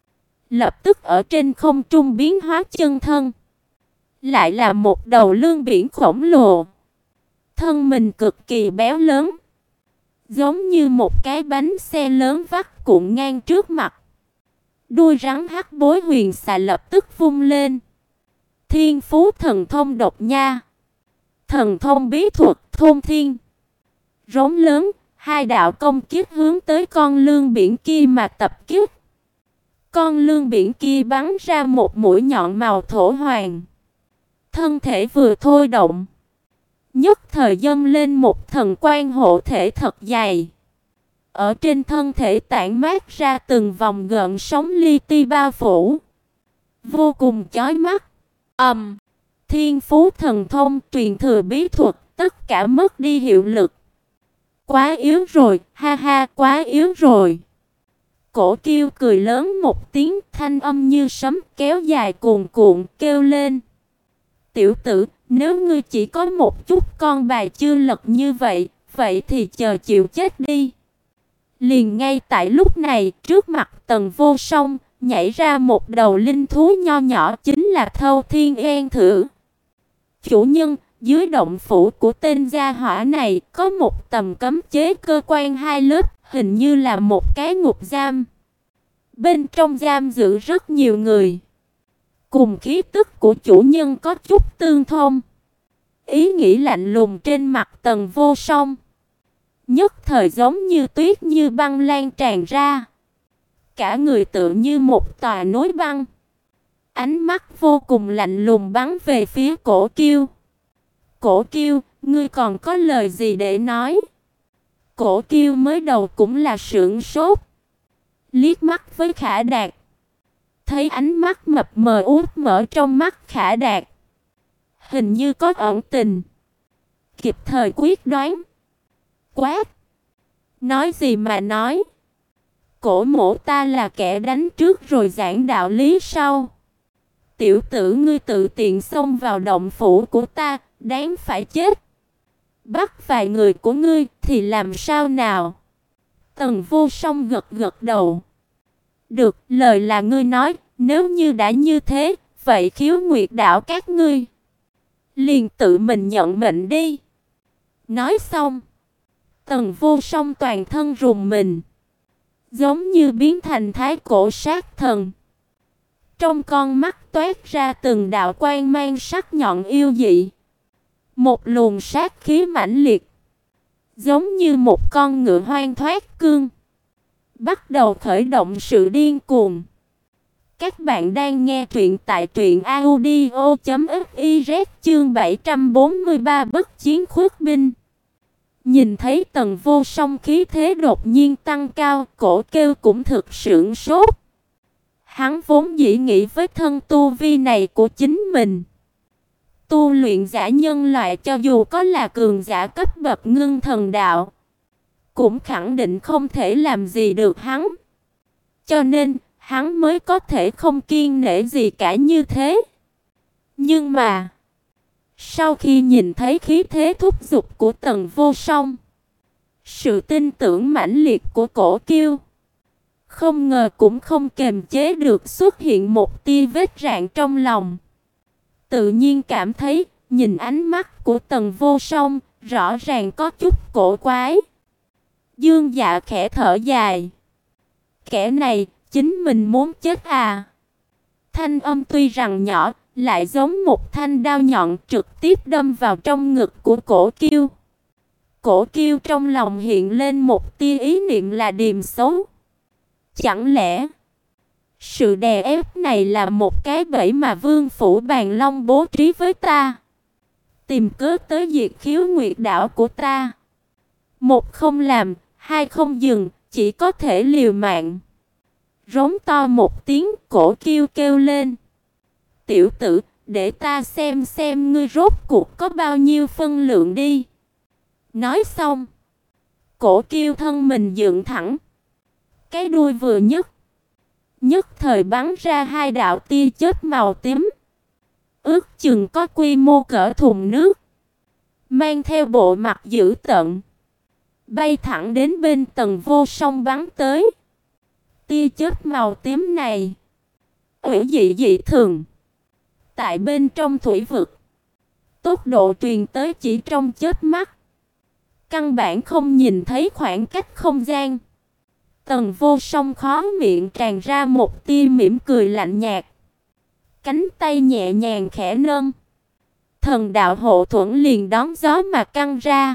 lập tức ở trên không trung biến hóa chân thân. Lại là một đầu lươn biển khổng lồ. Thân mình cực kỳ béo lớn, giống như một cái bánh xe lớn vắt cuộn ngang trước mặt. Đuôi rắn hắc bối huyền xà lập tức vung lên. Thiên phú thần thông độc nha, thần thông bí thuật thôn thiên. Rống lớn, hai đạo công kích hướng tới con lươn biển kia mà tập kích. Con lươn biển kia bắn ra một mũi nhọn màu thổ hoàng. Thân thể vừa thôi động, nhất thời dâng lên một thần quang hộ thể thật dày. Ở trên thân thể tản mát ra từng vòng gợn sóng li ti bao phủ, vô cùng chói mắt. Ầm, um, thiên phú thần thông, truyền thừa bí thuật, tất cả mất đi hiệu lực. Quá yếu rồi, ha ha, quá yếu rồi. Cổ Kiêu cười lớn một tiếng, thanh âm như sấm kéo dài cuồn cuộn kêu lên. Tiểu tử, nếu ngươi chỉ có một chút con bài chưa lật như vậy, vậy thì chờ chịu chết đi. Liền ngay tại lúc này, trước mặt Tần Vô Song, nhảy ra một đầu linh thú nho nhỏ, chính là Thâu Thiên Yên Thử. Chủ nhân, dưới động phủ của tên gia hỏa này, có một tầm cấm chế cơ quan hai lớp, hình như là một cái ngục giam. Bên trong giam giữ rất nhiều người, cùng khí tức của chủ nhân có chút tương thông. Ý nghĩ lạnh lùng trên mặt Tần Vô Song nhất thời giống như tuyết như băng lan tràn ra. Cả người tựa như một tòa núi băng. Ánh mắt vô cùng lạnh lùng bắn về phía Cổ Kiêu. Cổ Kiêu, ngươi còn có lời gì để nói? Cổ Kiêu mới đầu cũng là sửng sốt, liếc mắt với Khả Đạt, thấy ánh mắt mập mờ út mở trong mắt Khả Đạt, hình như có ẩn tình, kịp thời quyết đoán, quát: nói gì mà nói? Cổ mộ ta là kẻ đánh trước rồi giảng đạo lý sau. Tiểu tử ngươi tự tiện xông vào động phủ của ta, đáng phải chết. Bắt vài người của ngươi thì làm sao nào? Tần Vô Song gật gật đầu. Được, lời là ngươi nói, nếu như đã như thế, vậy Khiếu Nguyệt đảo các ngươi liền tự mình nhận mệnh đi. Nói xong, Tần Vô Song toàn thân rùng mình, giống như biến thành thái cổ sát thần. Trong con mắt toát ra từng đạo quang mang sắc nhọn yêu dị. Một luồng sát khí mãnh liệt, giống như một con ngựa hoang thoát cương, bắt đầu khởi động sự điên cuồng. Các bạn đang nghe truyện tại truyện audio chấm fiz chương bảy trăm bốn mươi ba bất chiến khuất binh. Nhìn thấy Tần Vô Song khí thế đột nhiên tăng cao, Cổ Kêu cũng thực sửng sốt. Hắn vốn dĩ nghĩ với thân tu vi này của chính mình, tu luyện giả nhân loại cho dù có là cường giả cấp bậc ngưng thần đạo, cũng khẳng định không thể làm gì được hắn. Cho nên, hắn mới có thể không kiêng nể gì cả như thế. Nhưng mà, sau khi nhìn thấy khí thế thúc giục của Tần Vô Song, Sự tin tưởng mãnh liệt của Cổ Kiêu không ngờ cũng không kềm chế được xuất hiện một tia vết rạn trong lòng. Tự nhiên cảm thấy, nhìn ánh mắt của Tần Vô Song, rõ ràng có chút cổ quái. Dương Dạ khẽ thở dài. Kẻ này, chính mình muốn chết à? Thanh âm tuy rằng nhỏ, lại giống một thanh đao nhọn trực tiếp đâm vào trong ngực của Cổ Kiêu. Cổ Kiêu trong lòng hiện lên một tia ý niệm là điềm xấu. Chẳng lẽ sự đè ép này là một cái bẫy mà Vương phủ Bàn Long bố trí với ta, tìm cớ tới diệt Khiếu Nguyệt đảo của ta? Một không làm, hai không dừng, chỉ có thể liều mạng. Rống to một tiếng, Cổ Kiêu kêu lên. Tiểu tử, để ta xem xem ngươi rốt cuộc có bao nhiêu phân lượng đi. Nói xong, Cổ Kiêu thân mình dựng thẳng, cái đuôi vừa nhấc, nhất thời bắn ra hai đạo tia chớp màu tím, ước chừng có quy mô cỡ thùng nước, mang theo bộ mặt dữ tợn, bay thẳng đến bên Tần Vô Song bắn tới. Tia chớp màu tím này ủy dị dị thường, tại bên trong thủy vực, tốc độ truyền tới chỉ trong chớp mắt, căn bản không nhìn thấy khoảng cách không gian. Tần Vô Song khó miệng tràn ra một tia mỉm cười lạnh nhạt, cánh tay nhẹ nhàng khẽ nâng, thần đạo hộ thuẫn liền đón gió mà căng ra,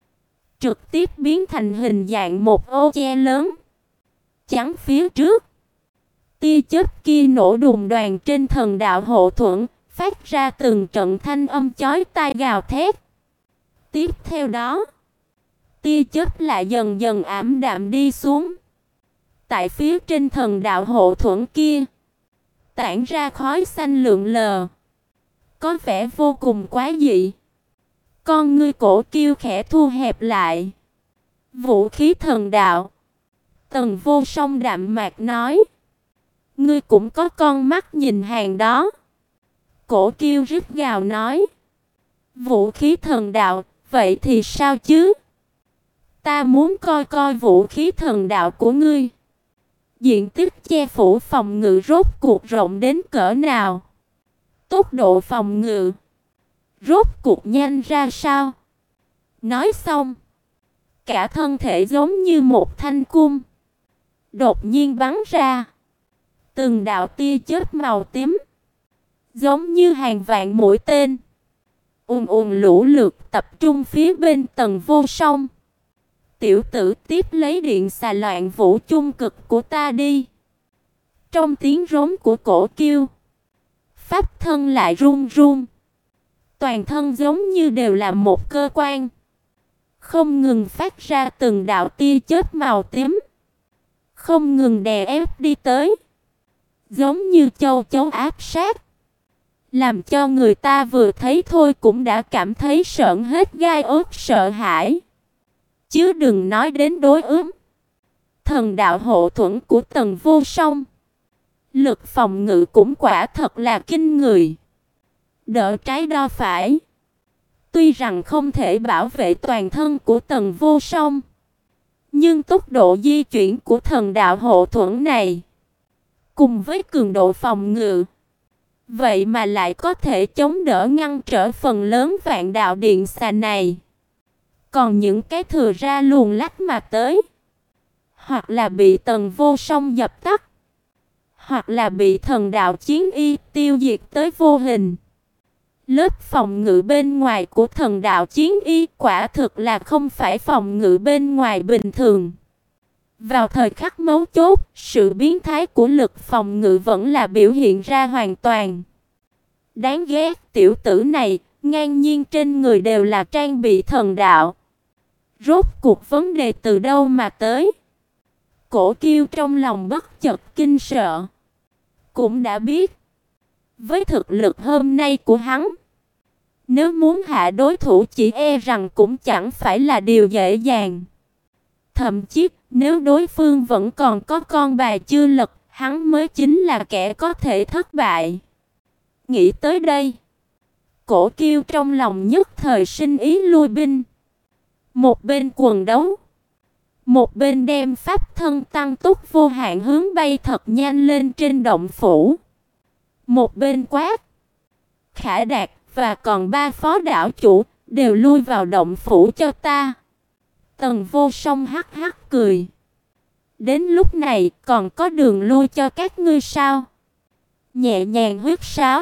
trực tiếp biến thành hình dạng một ô che lớn, chắn phía trước. Tia chớp kia nổ đùng đoàn trên thần đạo hộ thuẫn, phát ra từng trận thanh âm chói tai gào thét. Tiếp theo đó, tia chớp lại dần dần ảm đạm đi xuống. Tại phía trên thần đạo hộ thuẫn kia, tản ra khói xanh lượn lờ, có vẻ vô cùng quái dị. Con ngươi Cổ Kiêu khẽ thu hẹp lại. Vũ khí thần đạo. Tần Vô Song đạm mạc nói. Ngươi cũng có con mắt nhìn hàng đó. Cổ Kiêu rít gào nói. Vũ khí thần đạo, vậy thì sao chứ? Ta muốn coi coi vũ khí thần đạo của ngươi. Diện tích che phủ phòng ngự rốt cuộc rộng đến cỡ nào? Tốc độ phòng ngự rốt cuộc nhanh ra sao? Nói xong, cả thân thể giống như một thanh cung, đột nhiên bắn ra. Từng đạo tia chớp màu tím, giống như hàng vạn mũi tên, ùn ùn lũ lượt tập trung phía bên Tần Vô Song. Tiểu tử, tiếp lấy điện xà loạn vũ chung cực của ta đi. Trong tiếng rống của Cổ Kiêu, pháp thân lại run run. Toàn thân giống như đều là một cơ quan, không ngừng phát ra từng đạo tia chớp màu tím, không ngừng đè ép đi tới, giống như châu chấu áp sát, làm cho người ta vừa thấy thôi cũng đã cảm thấy sởn hết gai ốc sợ hãi. Chứ đừng nói đến đối ứng. Thần đạo hộ thuẫn của Tần Vô Song, lực phòng ngự cũng quả thật là kinh người. Đỡ trái đo phải, tuy rằng không thể bảo vệ toàn thân của Tần Vô Song, nhưng tốc độ di chuyển của thần đạo hộ thuẫn này, cùng với cường độ phòng ngự, vậy mà lại có thể chống đỡ ngăn trở phần lớn vạn đạo điện xà này. Còn những cái thừa ra luồn lách mà tới, hoặc là bị Tần Vô Song dập tắt, hoặc là bị thần đạo chiến y tiêu diệt tới vô hình. Lớp phòng ngự bên ngoài của thần đạo chiến y quả thực là không phải phòng ngự bên ngoài bình thường. Vào thời khắc mấu chốt, sự biến thái của lực phòng ngự vẫn là biểu hiện ra hoàn toàn. Đáng ghét, tiểu tử này, ngang nhiên trên người đều là trang bị thần đạo. Rốt cuộc vấn đề từ đâu mà tới? Cổ Kiêu trong lòng bất chợt kinh sợ. Cũng đã biết, với thực lực hôm nay của hắn, nếu muốn hạ đối thủ chỉ e rằng cũng chẳng phải là điều dễ dàng. Thậm chí, nếu đối phương vẫn còn có con bài chưa lật, hắn mới chính là kẻ có thể thất bại. Nghĩ tới đây, Cổ Kiêu trong lòng nhất thời sinh ý lui binh. Một bên quần đấu, một bên đem pháp thân tăng tốc vô hạn hướng bay thật nhanh lên trên động phủ, một bên quát: Khả Đạt và còn ba phó đảo chủ đều lui vào động phủ cho ta. Tần Vô Song hắc hắc cười: Đến lúc này còn có đường lui cho các ngươi sao? Nhẹ nhàng huýt sáo,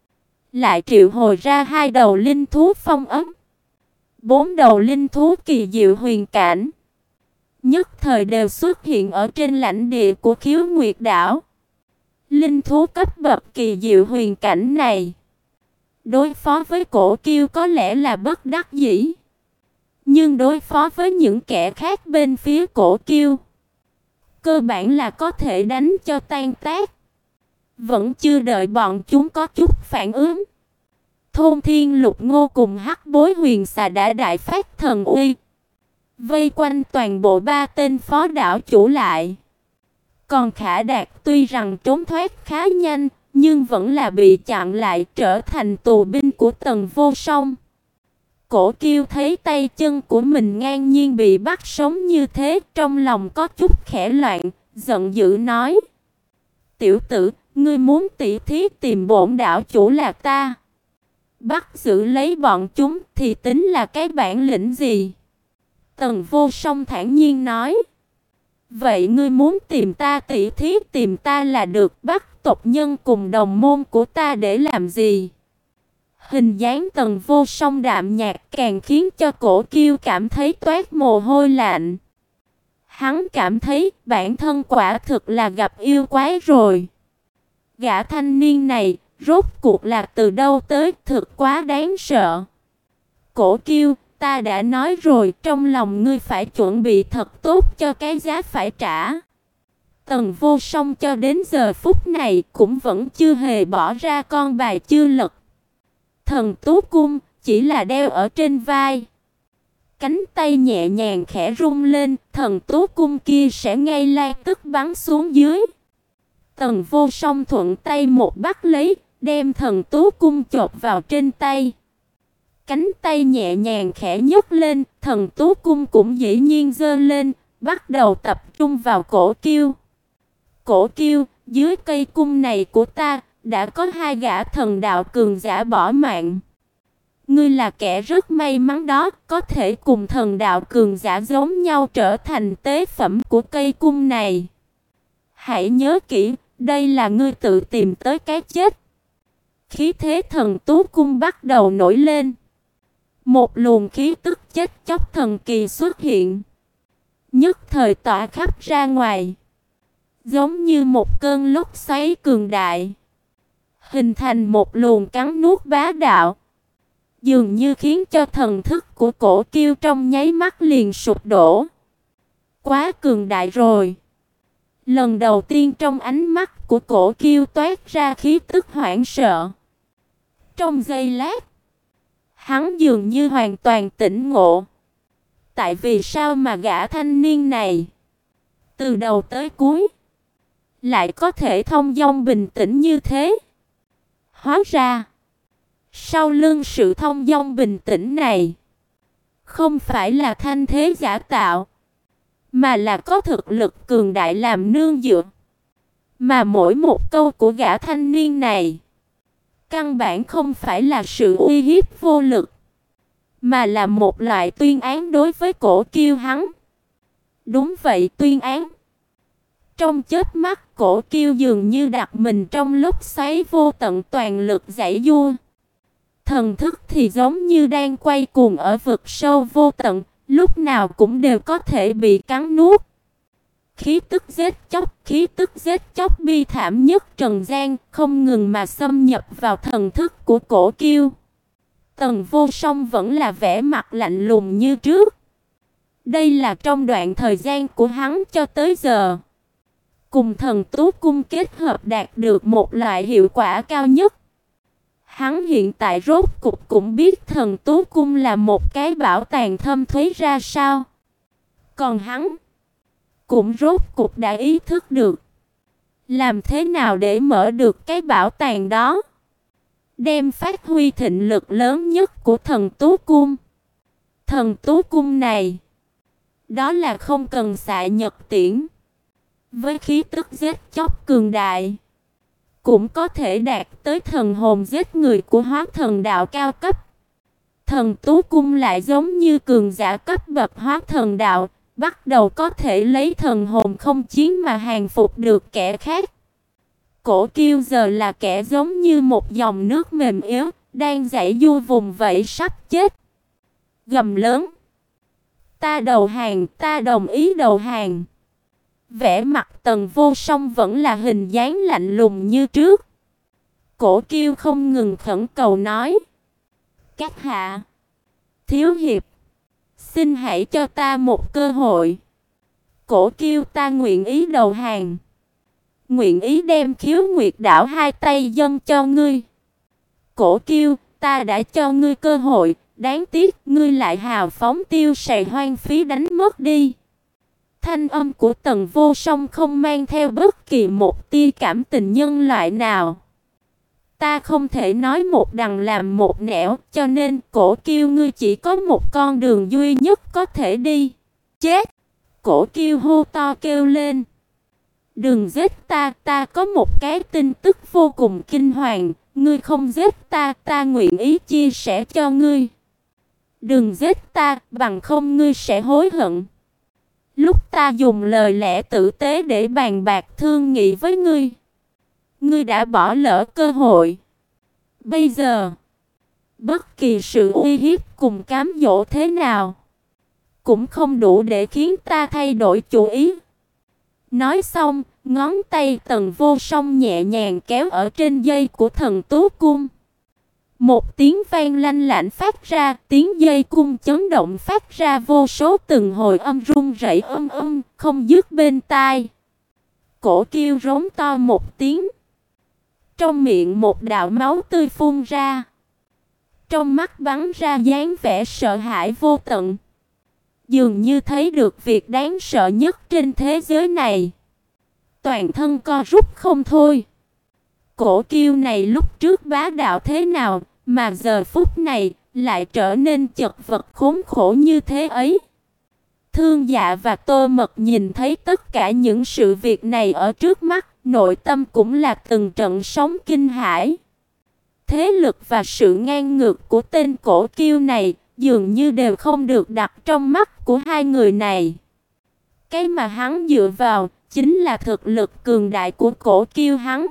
lại triệu hồi ra hai đầu linh thú phong ấm, bốn đầu linh thú kỳ diệu huyền cảnh, nhất thời đều xuất hiện ở trên lãnh địa của Khiếu Nguyệt đảo. Linh thú cấp bậc kỳ diệu huyền cảnh này, đối phó với Cổ Kiêu có lẽ là bất đắc dĩ, nhưng đối phó với những kẻ khác bên phía Cổ Kiêu, cơ bản là có thể đánh cho tan tác. Vẫn chưa đợi bọn chúng có chút phản ứng, Thôn Thiên Lục Ngô cùng Hắc Bối Huyền Xà đã đại phát thần uy, vây quanh toàn bộ ba tên phó đảo chủ lại. Còn Khả Đạt tuy rằng trốn thoát khá nhanh, nhưng vẫn là bị chặn lại, trở thành tù binh của Tần Vô Song. Cổ Kiêu thấy tay chân của mình ngang nhiên bị bắt sống như thế, trong lòng có chút khẽ loạn, giận dữ nói: Tiểu tử, ngươi muốn tỉ thí tìm bổn đảo chủ là ta, bắt giữ lấy bọn chúng thì tính là cái bản lĩnh gì? Tần Vô Song thản nhiên nói: Vậy ngươi muốn tìm ta tỉ thí, tìm ta là được, bắt tộc nhân cùng đồng môn của ta để làm gì? Hình dáng Tần Vô Song đạm nhạt càng khiến cho Cổ Kiêu cảm thấy toát mồ hôi lạnh. Hắn cảm thấy bản thân quả thực là gặp yêu quái rồi. Gã thanh niên này rốt cuộc là từ đâu tới, thực quá đáng sợ. Cổ Kiêu, ta đã nói rồi, trong lòng ngươi phải chuẩn bị thật tốt cho cái giá phải trả. Tần Vô Song cho đến giờ phút này cũng vẫn chưa hề bỏ ra con bài chưa lật. Thần Tú Cung chỉ là đeo ở trên vai, cánh tay nhẹ nhàng khẽ rung lên, thần Tú Cung kia sẽ ngay lập tức bắn xuống dưới. Tần Vô Song thuận tay một bắt lấy, đem thần Tú Cung chộp vào trên tay. Cánh tay nhẹ nhàng khẽ nhấc lên, thần Tú Cung cũng dĩ nhiên giơ lên, bắt đầu tập trung vào Cổ Kiêu. Cổ Kiêu, dưới cây cung này của ta đã có hai gã thần đạo cường giả bỏ mạng. Ngươi là kẻ rất may mắn đó, có thể cùng thần đạo cường giả giống nhau trở thành tế phẩm của cây cung này. Hãy nhớ kỹ, đây là ngươi tự tìm tới cái chết. Khí thế thần Tú Cung bắt đầu nổi lên. Một luồng khí tức chết chóc thần kỳ xuất hiện, nhất thời tỏa khắp ra ngoài, giống như một cơn lốc xoáy cường đại, hình thành một luồng cắn nuốt bá đạo, dường như khiến cho thần thức của Cổ Kiêu trong nháy mắt liền sụp đổ. Quá cường đại rồi. Lần đầu tiên trong ánh mắt của Cổ Kiêu toát ra khí tức hoảng sợ. Trong giây lát, hắn dường như hoàn toàn tỉnh ngộ. Tại vì sao mà gã thanh niên này từ đầu tới cuối lại có thể thông dong bình tĩnh như thế? Hóa ra, sau lưng sự thông dong bình tĩnh này không phải là thanh thế giả tạo, mà là có thực lực cường đại làm nương dựa. Mà mỗi một câu của gã thanh niên này căn bản không phải là sự uy hiếp vô lực, mà là một loại tuyên án đối với Cổ Kiêu hắn. Đúng vậy, tuyên án. Trong chớp mắt, Cổ Kiêu dường như đặt mình trong lốc xoáy vô tận, toàn lực giãy giụa. Thần thức thì giống như đang quay cuồng ở vực sâu vô tận, lúc nào cũng đều có thể bị cắn nuốt. Khí tức giết chóc, khí tức giết chóc bi thảm nhất trần gian, không ngừng mà xâm nhập vào thần thức của Cổ Kiêu. Tần Vô Song vẫn là vẻ mặt lạnh lùng như trước. Đây là trong đoạn thời gian của hắn cho tới giờ, cùng thần Tú Cung kết hợp đạt được một loại hiệu quả cao nhất. Hắn hiện tại rốt cục cũng biết thần Tú Cung là một cái bảo tàng thâm thúy ra sao. Còn hắn cũng rốt cục đã ý thức được làm thế nào để mở được cái bảo tàng đó, đem phát huy thịnh lực lớn nhất của thần Tú Cung. Thần Tú Cung này Đó là không cần xạ nhật tiễn. Với khí tức giết chóc cường đại, cũng có thể đạt tới thần hồn giết người của hóa thần đạo cao cấp. Thần Tú Cung lại giống như cường giả cấp bậc hóa thần đạo, bắt đầu có thể lấy thần hồn không chiến mà hàng phục được kẻ khác. Cổ Kiêu giờ là kẻ giống như một dòng nước mềm yếu, đang giãy giụa vùng vẫy sắp chết. Gầm lớn: "Ta đầu hàng, ta đồng ý đầu hàng." Vẻ mặt Tần Vô Song vẫn là hình dáng lạnh lùng như trước. Cổ Kiêu không ngừng khẩn cầu nói: "Các hạ, thiếu hiệp, xin hãy cho ta một cơ hội." Cổ Kiêu: "Ta nguyện ý đầu hàng, nguyện ý đem Khiếu Nguyệt đảo hai tay dâng cho ngươi." Cổ Kiêu: "Ta đã cho ngươi cơ hội, đáng tiếc ngươi lại hào phóng tiêu sài hoang phí đánh mất đi." Thanh âm của Tần Vô Song không mang theo bất kỳ một tia cảm tình nhân loại nào. "Ta không thể nói một đằng làm một nẻo, cho nên Cổ Kiêu ngươi chỉ có một con đường duy nhất có thể đi." "Chết!" Cổ Kiêu hô to kêu lên. "Đừng giết ta, ta có một cái tin tức vô cùng kinh hoàng, ngươi không giết ta, ta nguyện ý chia sẻ cho ngươi. Đừng giết ta, bằng không ngươi sẽ hối hận." Lúc ta dùng lời lẽ tử tế để bàn bạc thương nghị với ngươi, ngươi đã bỏ lỡ cơ hội. Bây giờ, bất kỳ sự uy hiếp cùng cám dỗ thế nào cũng không đủ để khiến ta thay đổi chủ ý." Nói xong, ngón tay Tần Vô Song nhẹ nhàng kéo ở trên dây của Thần Tú Cung. Một tiếng vang lanh lảnh phát ra, tiếng dây cung chấn động phát ra vô số từng hồi âm rung rẩy âm âm, không dứt bên tai. Cổ Kiêu rống to một tiếng. Trong miệng một đạo máu tươi phun ra. Trong mắt bắn ra dáng vẻ sợ hãi vô tận. Dường như thấy được việc đáng sợ nhất trên thế giới này. Toàn thân co rút không thôi. Cổ Kiêu này lúc trước bá đạo thế nào, mà giờ phút này lại trở nên chật vật khốn khổ như thế ấy. Thương Dạ và Tô Mật nhìn thấy tất cả những sự việc này ở trước mắt, nội tâm cũng là từng trận sóng kinh hãi. Thế lực và sự ngang ngược của tên Cổ Kiêu này dường như đều không được đặt trong mắt của hai người này. Cái mà hắn dựa vào chính là thực lực cường đại của Cổ Kiêu hắn.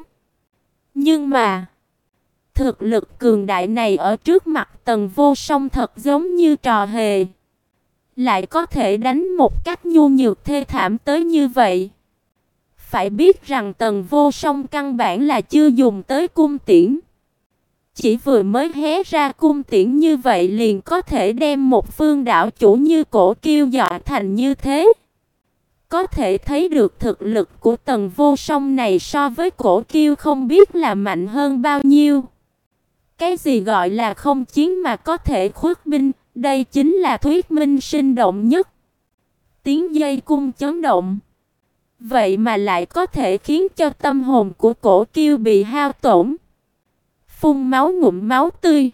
Nhưng mà thực lực cường đại này ở trước mặt Tần Vô Song thật giống như trò hề. Lại có thể đánh một cách nhu nhược thê thảm tới như vậy. Phải biết rằng Tần Vô Song căn bản là chưa dùng tới cung tiễn. Chỉ vừa mới hé ra cung tiễn như vậy liền có thể đem một phương đảo chủ như Cổ Kiêu dọa thành như thế. Có thể thấy được thực lực của Tần Vô Song này so với Cổ Kiêu không biết là mạnh hơn bao nhiêu. Cái gì gọi là không chiến mà có thể khuất binh, đây chính là thuyết minh sinh động nhất. Tiếng dây cung chấn động. Vậy mà lại có thể khiến cho tâm hồn của Cổ Kiêu bị hao tổn. Phun máu ngụm máu tươi.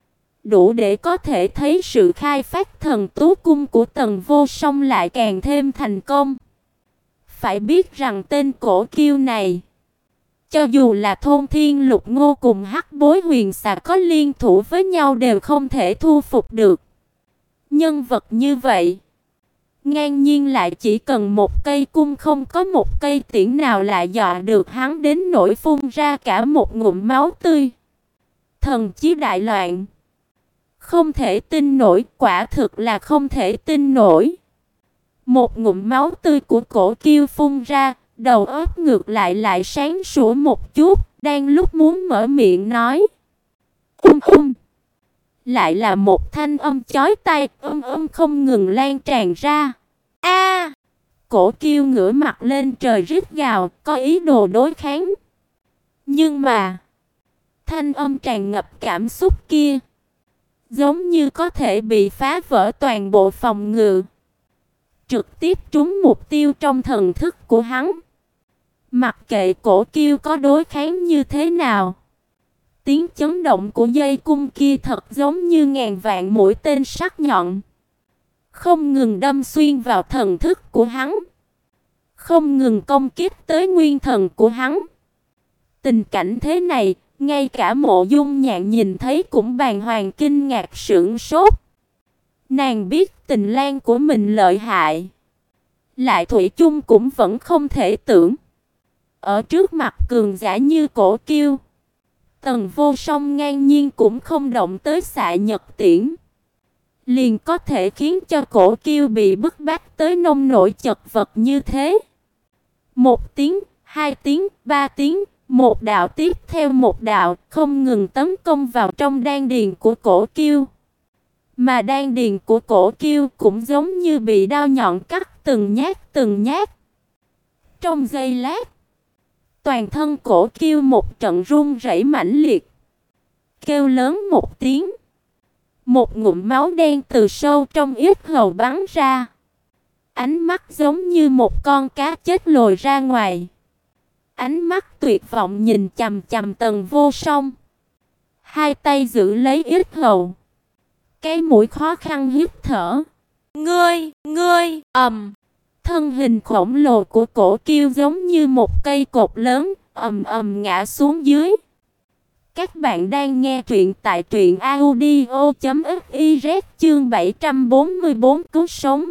Đủ để có thể thấy sự khai phát Thần Tú Cung của Tần Vô Song lại càng thêm thành công. Phải biết rằng tên Cổ Kiêu này, cho dù là Thôn Thiên Lục Ngô cùng Hắc Bối Huyền Xà có liên thủ với nhau đều không thể thu phục được. Nhân vật như vậy, ngang nhiên lại chỉ cần một cây cung không có một cây tiễn nào lại dọa được hắn đến nỗi phun ra cả một ngụm máu tươi. Thần chí đại loạn. Không thể tin nổi, quả thực là không thể tin nổi. Một ngụm máu tươi của Cổ Kiêu phun ra, đầu óc ngược lại lại sáng sủa một chút, đang lúc muốn mở miệng nói. Um um. Lại là một thanh âm chói tai, um um không ngừng lan tràn ra. A! Cổ Kiêu ngửa mặt lên trời rít gào, có ý đồ đối kháng. Nhưng mà thanh âm tràn ngập cảm xúc kia, giống như có thể bị phá vỡ toàn bộ phòng ngự, trực tiếp trúng mục tiêu trong thần thức của hắn. Mặc kệ Cổ Kiêu có đối kháng như thế nào, tiếng chấn động của dây cung kia thật giống như ngàn vạn mũi tên sắc nhọn, không ngừng đâm xuyên vào thần thức của hắn, không ngừng công kích tới nguyên thần của hắn. Tình cảnh thế này, ngay cả Mộ Dung Nhạn nhìn thấy cũng bàng hoàng kinh ngạc sửng sốt. Nàng biết Tình Lang của mình lợi hại, lại thủy chung cũng vẫn không thể tưởng. Ở trước mặt cường giả như Cổ Kiêu, Tần Vô Song ngang nhiên cũng không động tới xạ nhật tiễn, liền có thể khiến cho Cổ Kiêu bị bức bách tới nông nỗi chật vật như thế. Một tiếng, hai tiếng, ba tiếng, một đạo tiếp theo một đạo, không ngừng tấn công vào trong đan điền của Cổ Kiêu. Mà đan điền của Cổ Kiêu cũng giống như bị đao nhọn cắt từng nhát từng nhát. Trong giây lát, toàn thân Cổ Kiêu một trận run rẩy mãnh liệt, kêu lớn một tiếng. Một ngụm máu đen từ sâu trong yết hầu bắn ra. Ánh mắt giống như một con cá chết lồi ra ngoài. Ánh mắt tuyệt vọng nhìn chằm chằm Tần Vô Song. Hai tay giữ lấy yết hầu, cái mũi khó khăn hít thở. Ngươi, ngươi, ầm. Thân hình khổng lồ của Cổ Kiêu giống như một cây cột lớn, ầm ầm ngã xuống dưới. Các bạn đang nghe truyện tại truyện audio chấm fiz chương bảy trăm bốn mươi tư cứu sống.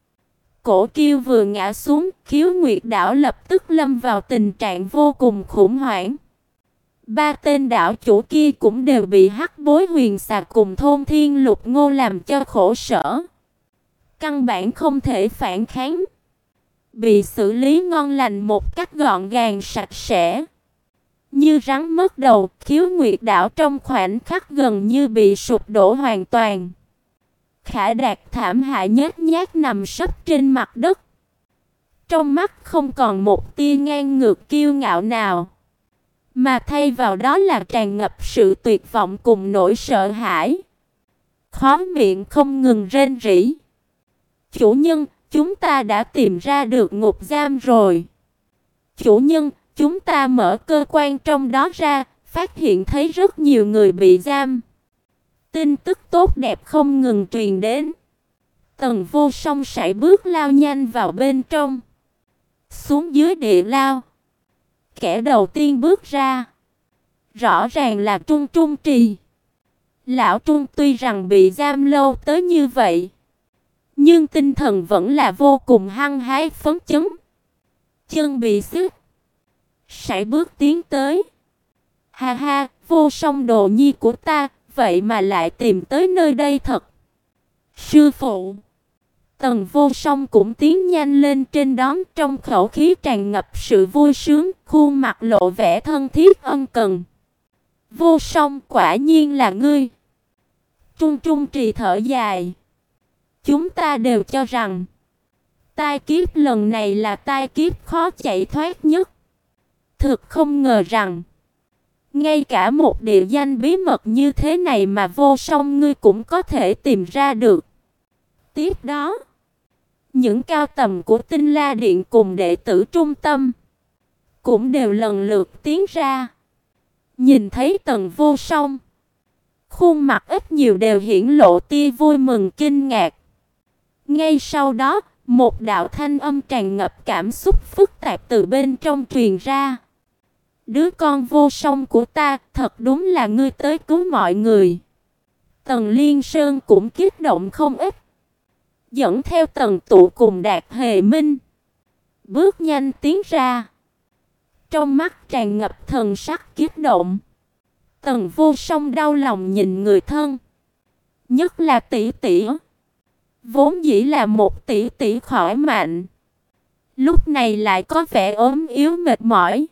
Cổ Kiêu vừa ngã xuống, Khiếu Nguyệt đảo lập tức lâm vào tình trạng vô cùng khủng hoảng. Ba tên đảo chủ kia cũng đều bị Hắc Bối Huyền Xà cùng Thôn Thiên Lục Ngô làm cho khổ sở. Căn bản không thể phản kháng, bị xử lý ngon lành một cách gọn gàng sạch sẽ. Như rắn mất đầu, Khiếu Nguyệt đảo trong khoảnh khắc gần như bị sụp đổ hoàn toàn. Khả Đạt thảm hại nhếch nhác nằm sấp trên mặt đất. Trong mắt không còn một tia ngang ngược kiêu ngạo nào, mà thay vào đó là tràn ngập sự tuyệt vọng cùng nỗi sợ hãi. Khóe miệng không ngừng rên rỉ. Chủ nhân, chúng ta đã tìm ra được ngục giam rồi. Chủ nhân, chúng ta mở cơ quan trong đó ra, phát hiện thấy rất nhiều người bị giam. Tin tức tốt đẹp không ngừng truyền đến. Tần Vô Song sải bước lao nhanh vào bên trong, xuống dưới địa lao. Kẻ đầu tiên bước ra, rõ ràng là Trung Trung Trì. Lão Trung tuy rằng bị giam lâu tới như vậy, nhưng tinh thần vẫn là vô cùng hăng hái phấn chấn. Chân bị xước, sải bước tiến tới. Ha ha, Vô Song đồ nhi của ta, vậy mà lại tìm tới nơi đây thật. Sư phụ. Tần Vô Song cũng tiến nhanh lên trên đón, trong khẩu khí tràn ngập sự vui sướng, khuôn mặt lộ vẻ thân thiết ân cần. Vô Song, quả nhiên là ngươi. Trung Trung Trì thở dài. Chúng ta đều cho rằng tai kiếp lần này là tai kiếp khó chạy thoát nhất. Thực không ngờ rằng ngay cả một địa danh bí mật như thế này mà Vô Song ngươi cũng có thể tìm ra được. Tiếp đó, những cao tầm của Tinh La Điện cùng đệ tử trung tâm cũng đều lần lượt tiến ra. Nhìn thấy Tần Vô Song, khuôn mặt ít nhiều đều hiển lộ tia vui mừng kinh ngạc. Ngay sau đó, một đạo thanh âm tràn ngập cảm xúc phức tạp từ bên trong truyền ra. Đứa con Vô Song của ta, thật đúng là ngươi tới cứu mọi người. Tần Liên Sơn cũng kích động không ít, dẫn theo Tần Tụ cùng Đạt Hề Minh, bước nhanh tiến ra. Trong mắt tràn ngập thần sắc kích động. Tần Vô Song đau lòng nhìn người thân, nhất là tỷ tỷ, vốn dĩ là một tỷ tỷ khỏe mạnh, lúc này lại có vẻ ốm yếu mệt mỏi.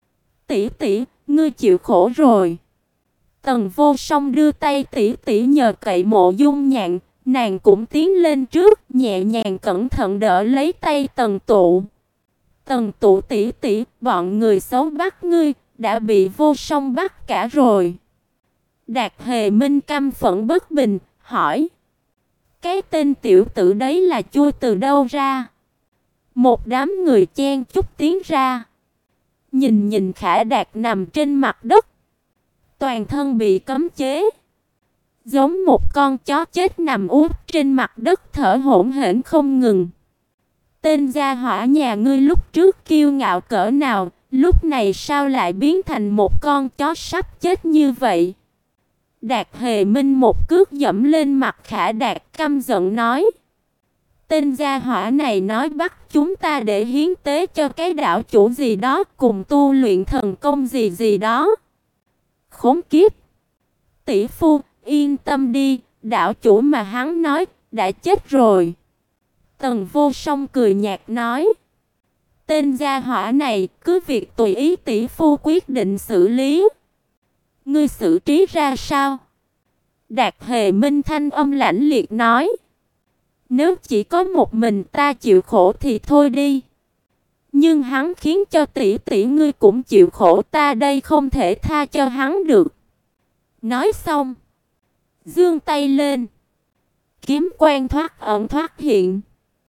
Tỷ tỷ, ngươi chịu khổ rồi. Tần Vô Song đưa tay tỷ tỷ nhờ cậy Mộ Dung Nhạn, nàng cũng tiến lên trước, nhẹ nhàng cẩn thận đỡ lấy tay Tần Tụ. Tần Tụ tỷ tỷ, bọn người xấu bắt ngươi, đã bị Vô Song bắt cả rồi. Đạt Hề Minh căm phẫn bất bình, hỏi: cái tên tiểu tử đấy là chui từ đâu ra? Một đám người chen chúc tiến ra. Nhìn nhìn Khả Đạt nằm trên mặt đất, toàn thân bị cấm chế, giống một con chó chết nằm úp trên mặt đất thở hổn hển không ngừng. Tên gia hỏa nhà ngươi lúc trước kiêu ngạo cỡ nào, lúc này sao lại biến thành một con chó sắp chết như vậy? Đạt Hề Minh một cước dẫm lên mặt Khả Đạt, căm giận nói: tên gia hỏa này nói bắt chúng ta để hiến tế cho cái đạo chủ gì đó, cùng tu luyện thần công gì gì đó. Khốn kiếp! Tỷ phu, yên tâm đi, đạo chủ mà hắn nói đã chết rồi. Tần Vô Song cười nhạt nói: tên gia hỏa này cứ việc tùy ý tỷ phu quyết định xử lý. Ngươi xử trí ra sao? Đạt Hề Minh thanh âm lãnh liệt nói: nếu chỉ có một mình ta chịu khổ thì thôi đi. Nhưng hắn khiến cho tỷ tỷ ngươi cũng chịu khổ, ta đây không thể tha cho hắn được. Nói xong, giương tay lên, kiếm quang thoát ẩn thoát hiện,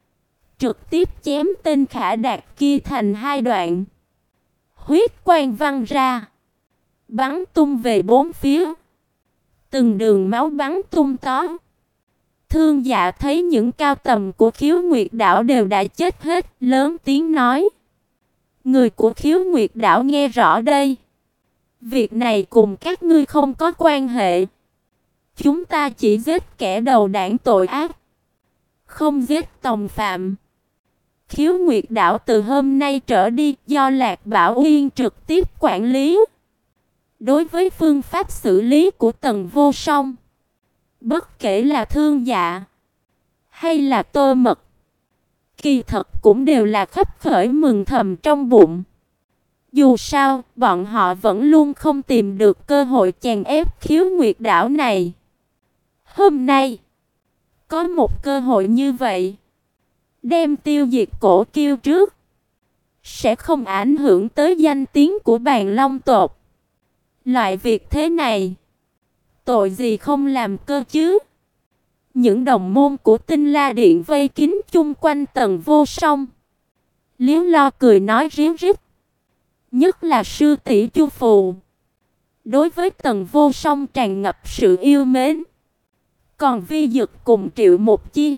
trực tiếp chém tên Khả Đạt kia thành hai đoạn. Huyết quang văng ra, bắn tung về bốn phía, từng đường máu bắn tung tóe. Thương Dạ thấy những cao tầm của Khiếu Nguyệt Đảo đều đã chết hết, lớn tiếng nói: người của Khiếu Nguyệt Đảo nghe rõ đây. Việc này cùng các ngươi không có quan hệ. Chúng ta chỉ giết kẻ đầu đảng tội ác, không giết tòng phạm. Khiếu Nguyệt Đảo từ hôm nay trở đi do Lạc Bảo Uyên trực tiếp quản lý. Đối với phương pháp xử lý của Tần Vô Song, bất kể là Thương Dạ hay là Tô Mật, kỳ thật cũng đều là khấp khởi mừng thầm trong bụng. Dù sao, bọn họ vẫn luôn không tìm được cơ hội chèn ép Khiếu Nguyệt Đảo này. Hôm nay, có một cơ hội như vậy, đem tiêu diệt Cổ Kiêu trước, sẽ không ảnh hưởng tới danh tiếng của Bàn Long tộc. Loại việc thế này, tội gì không làm cơ chứ? Những đồng môn của Tinh La Điện vây kín chung quanh Tần Vô Song, liếu lo cười nói ríu rít. Nhất là sư tỷ Chu Phù, đối với Tần Vô Song tràn ngập sự yêu mến. Còn Vi Dực cùng Triệu Mục Chi,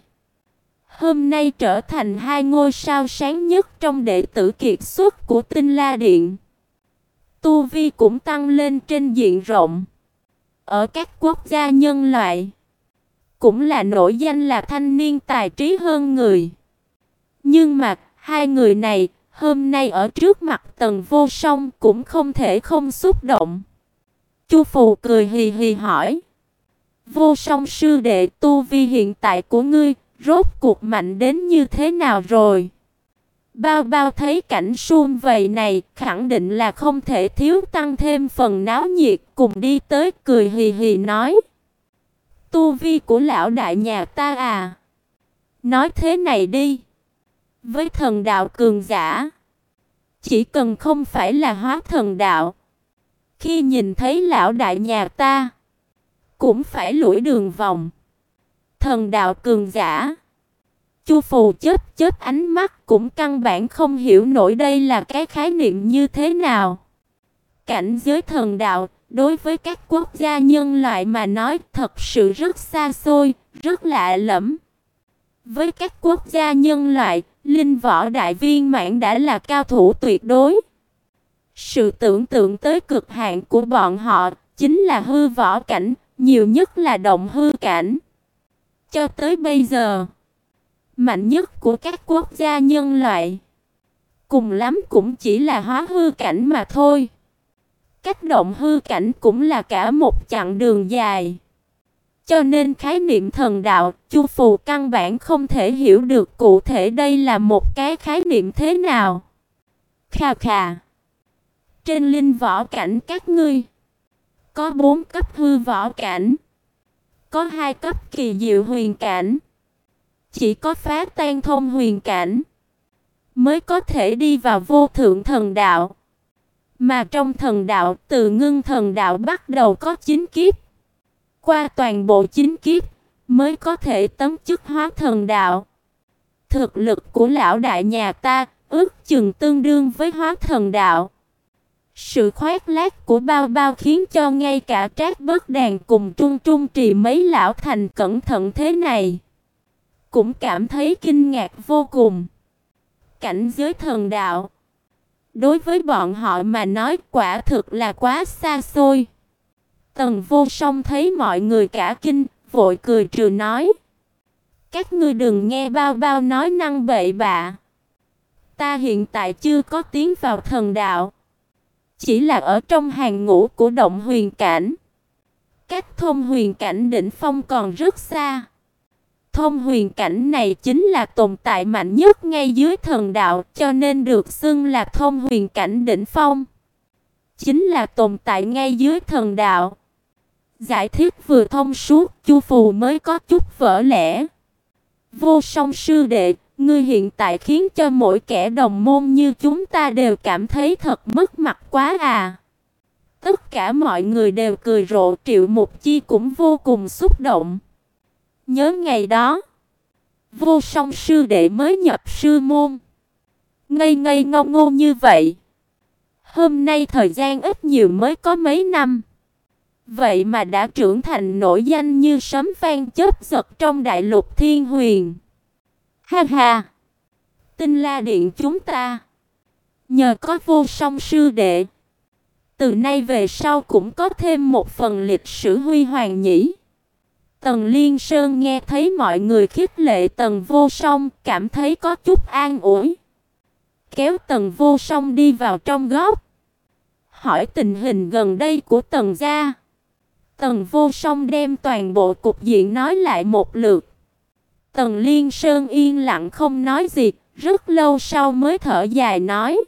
hôm nay trở thành hai ngôi sao sáng nhất trong đệ tử kiệt xuất của Tinh La Điện. Tu vi cũng tăng lên trên diện rộng. Ở các quốc gia nhân loại, cũng là nổi danh là thanh niên tài trí hơn người. Nhưng mà hai người này hôm nay ở trước mặt Tần Vô Song cũng không thể không xúc động. Chu Phù cười hì hì hỏi: Vô Song sư đệ, tu vi hiện tại của ngươi rốt cuộc mạnh đến như thế nào rồi? Bao Bao thấy cảnh sum vầy này, khẳng định là không thể thiếu tăng thêm phần náo nhiệt, cùng đi tới cười hì hì nói: tu vi của lão đại nhà ta à? Nói thế này đi, với thần đạo cường giả, chỉ cần không phải là hóa thần đạo, khi nhìn thấy lão đại nhà ta, cũng phải lủi đường vòng. Thần đạo cường giả? Chu Phù chớp chớp ánh mắt, cũng căn bản không hiểu nổi đây là cái khái niệm như thế nào. Cảnh giới thần đạo, đối với các quốc gia nhân loại mà nói thật sự rất xa xôi, rất lạ lẫm. Với các quốc gia nhân loại, linh võ đại viên mãn đã là cao thủ tuyệt đối. Sự tưởng tượng tới cực hạn của bọn họ chính là hư võ cảnh, nhiều nhất là động hư cảnh. Cho tới bây giờ, mạnh nhất của các quốc gia nhân loại, cùng lắm cũng chỉ là hóa hư cảnh mà thôi. Cách động hư cảnh cũng là cả một chặng đường dài. Cho nên khái niệm thần đạo, Chu Phù căn bản không thể hiểu được cụ thể đây là một cái khái niệm thế nào. Khà khà. Trên linh võ cảnh các ngươi, có bốn cấp hư võ cảnh, có hai cấp kỳ diệu huyền cảnh. Chỉ có phá tan thông huyền cảnh mới có thể đi vào vô thượng thần đạo. Mà trong thần đạo, từ ngưng thần đạo bắt đầu có chín kiếp. Qua toàn bộ chín kiếp mới có thể tấm chức hóa thần đạo. Thực lực của lão đại nhà ta ước chừng tương đương với hóa thần đạo. Sự khoác lác của Bao Bao khiến cho ngay cả Trác Bất Đàn cùng Trung Trung Trì mấy lão thành cẩn thận thế này cũng cảm thấy kinh ngạc vô cùng. Cảnh giới thần đạo đối với bọn họ mà nói quả thực là quá xa xôi. Tần Vô Song thấy mọi người cả kinh, vội cười trừ nói: các ngươi đừng nghe Bao Bao nói năng bậy bạ. Ta hiện tại chưa có tiến vào thần đạo, chỉ là ở trong hàng ngũ của động huyền cảnh. Cách thông huyền cảnh đỉnh phong còn rất xa. Thông huyền cảnh này chính là tồn tại mạnh nhất ngay dưới thần đạo, cho nên được xưng là thông huyền cảnh đỉnh phong. Chính là tồn tại ngay dưới thần đạo. Giải thích vừa thông suốt, Chu Phù mới có chút vỡ lẽ. Vô Song sư đệ, ngươi hiện tại khiến cho mỗi kẻ đồng môn như chúng ta đều cảm thấy thật mất mặt quá à. Tất cả mọi người đều cười rộ, Triệu Mục Chi cũng vô cùng xúc động. Nhớ ngày đó, Vô Song sư đệ mới nhập sư môn, ngây ngây ngô ngô như vậy. Hôm nay thời gian ít nhiều mới có mấy năm, vậy mà đã trưởng thành nổi danh như sấm vang chớp giật trong đại lục thiên huyền. Ha ha! Tinh La Điện chúng ta, nhờ có Vô Song sư đệ, từ nay về sau cũng có thêm một phần lịch sử huy hoàng nhỉ. Tần Liên Sơn nghe thấy mọi người khích lệ Tần Vô Song, cảm thấy có chút an ủi. Kéo Tần Vô Song đi vào trong góc, hỏi tình hình gần đây của Tần gia. Tần Vô Song đem toàn bộ cục diện nói lại một lượt. Tần Liên Sơn yên lặng không nói gì, rất lâu sau mới thở dài nói: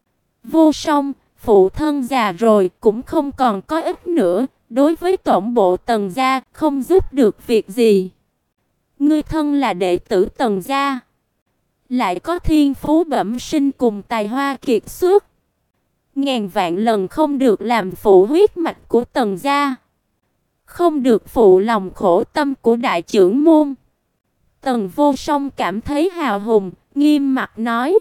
Vô Song, phụ thân già rồi cũng không còn có ích nữa, đối với tổng bộ Tần gia không giúp được việc gì. Ngươi thân là đệ tử Tần gia, lại có thiên phú bẩm sinh cùng tài hoa kiệt xuất, ngàn vạn lần không được làm phụ huyết mạch của Tần gia, không được phụ lòng khổ tâm của đại trưởng môn. Tần Vô Song cảm thấy hào hùng, nghiêm mặt nói: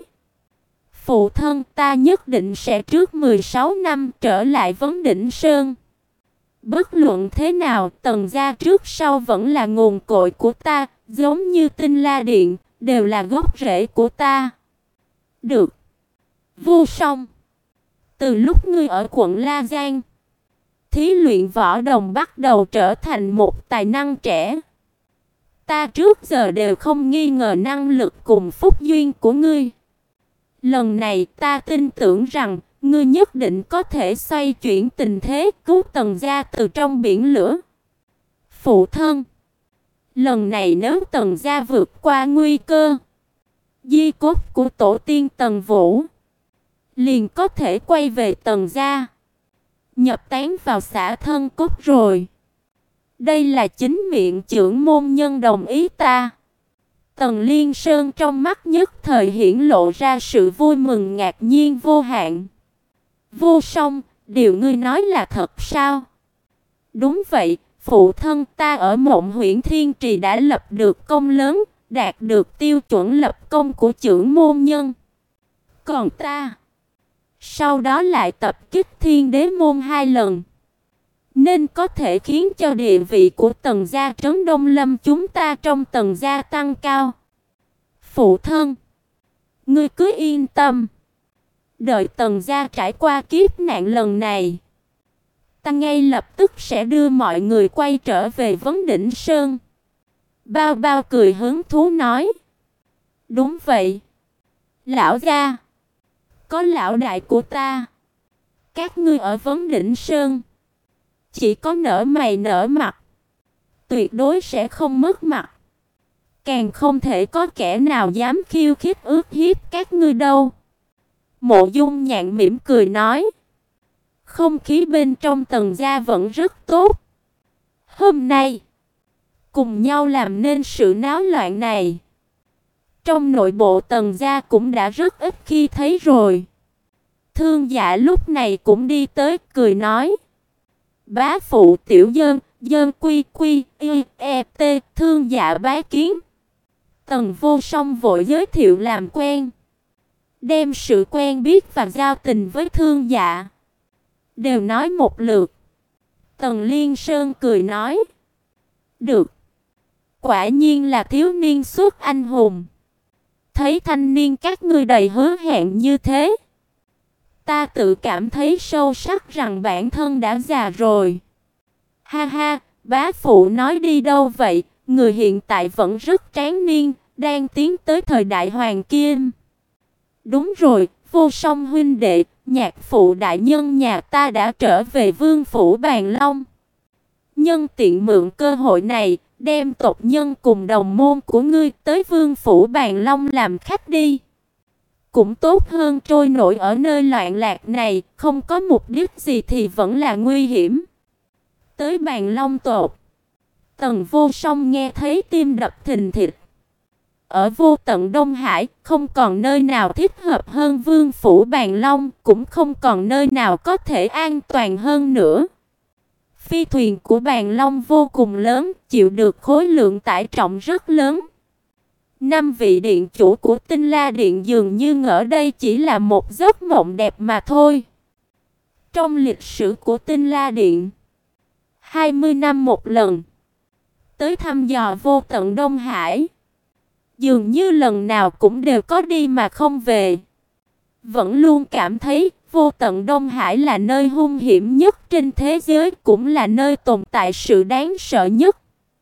phụ thân, ta nhất định sẽ trước mười sáu năm trở lại Vấn Đỉnh Sơn. Bất luận thế nào, Tần gia trước sau vẫn là nguồn cội của ta, giống như Tinh La Điện, đều là gốc rễ của ta. Được. Vô Song, từ lúc ngươi ở quận La Giang, thí luyện võ đồng bắt đầu trở thành một tài năng trẻ. Ta trước giờ đều không nghi ngờ năng lực cùng phúc duyên của ngươi. Lần này ta tin tưởng rằng ngươi nhất định có thể xoay chuyển tình thế, cứu Tần gia từ trong biển lửa. Phụ thân, lần này nếu Tần gia vượt qua nguy cơ, di cốt của tổ tiên Tần Vũ liền có thể quay về Tần gia, nhập tán vào xã thân cốt rồi. Đây là chính miệng trưởng môn nhân đồng ý ta. Tần Liên Sơn trong mắt nhất thời hiển lộ ra sự vui mừng ngạc nhiên vô hạn. Vô Song, điều ngươi nói là thật sao? Đúng vậy, phụ thân, ta ở Mộng Huyễn Thiên Trì đã lập được công lớn, đạt được tiêu chuẩn lập công của trưởng môn nhân. Còn ta, sau đó lại tập kích Thiên Đế môn hai lần, nên có thể khiến cho địa vị của Tần gia trấn Đông Lâm chúng ta trong Tần gia tăng cao. Phụ thân, ngươi cứ yên tâm, đợi Tần gia trải qua kiếp nạn lần này, ta ngay lập tức sẽ đưa mọi người quay trở về Vấn Đỉnh Sơn. Bao Bao cười hứng thú nói: đúng vậy, lão gia, có lão đại của ta, các ngươi ở Vấn Đỉnh Sơn chỉ có nở mày nở mặt, tuyệt đối sẽ không mất mặt, càng không thể có kẻ nào dám khiêu khích ước hiếp các ngươi đâu. Mộ Dung Nhạn mỉm cười nói: không khí bên trong Tần gia vẫn rất tốt. Hôm nay cùng nhau làm nên sự náo loạn này, trong nội bộ Tần gia cũng đã rất ít khi thấy rồi. Thương Dạ lúc này cũng đi tới, cười nói: bá phụ tiểu dơn, dơn quy quy, y, e, t, Thương Dạ bái kiến. Tần Vô Song vội giới thiệu làm quen, đem sự quen biết và giao tình với Thương Dạ đều nói một lượt. Tần Liên Sơn cười nói, được, quả nhiên là thiếu niên xuất anh hùng. Thấy thanh niên các ngươi đầy hứa hẹn như thế, ta tự cảm thấy sâu sắc rằng bản thân đã già rồi. Ha ha, bá phụ nói đi đâu vậy, người hiện tại vẫn rất tráng niên, đang tiến tới thời đại hoàng kim. Đúng rồi, Vô Song huynh đệ, nhạc phụ đại nhân nhà ta đã trở về vương phủ Bàn Long. Nhân tiện mượn cơ hội này, đem tộc nhân cùng đồng môn của ngươi tới vương phủ Bàn Long làm khách đi. Cũng tốt hơn trôi nổi ở nơi loạn lạc này, không có mục đích gì thì vẫn là nguy hiểm. Tới Bàn Long tộc, Tần Vô Song nghe thấy tim đập thình thịch. Ở vô tận Đông Hải, không còn nơi nào thích hợp hơn vương phủ Bàn Long, cũng không còn nơi nào có thể an toàn hơn nữa. Phi thuyền của Bàn Long vô cùng lớn, chịu được khối lượng tải trọng rất lớn. Năm vị điện chủ của Tinh La Điện dường như ở đây chỉ là một giấc mộng đẹp mà thôi. Trong lịch sử của Tinh La Điện, hai mươi năm một lần tới thăm dò vô tận Đông Hải, dường như lần nào cũng đều có đi mà không về. Vẫn luôn cảm thấy vô tận Đông Hải là nơi hung hiểm nhất trên thế giới, cũng là nơi tồn tại sự đáng sợ nhất.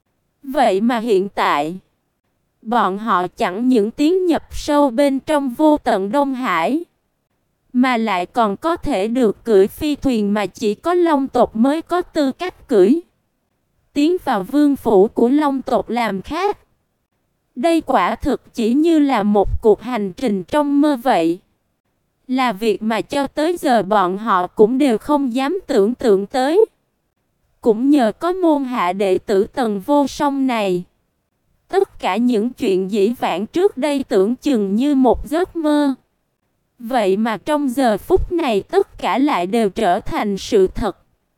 Vậy mà hiện tại, bọn họ chẳng những tiến nhập sâu bên trong vô tận Đông Hải, mà lại còn có thể được cưỡi phi thuyền mà chỉ có Long tộc mới có tư cách cưỡi, tiến vào vương phủ của Long tộc làm khách. Đây quả thực chỉ như là một cuộc hành trình trong mơ vậy. Là việc mà cho tới giờ bọn họ cũng đều không dám tưởng tượng tới. Cũng nhờ có môn hạ đệ tử Tần Vô Song này, tất cả những chuyện dĩ vãng trước đây tưởng chừng như một giấc mơ, vậy mà trong giờ phút này tất cả lại đều trở thành sự thật.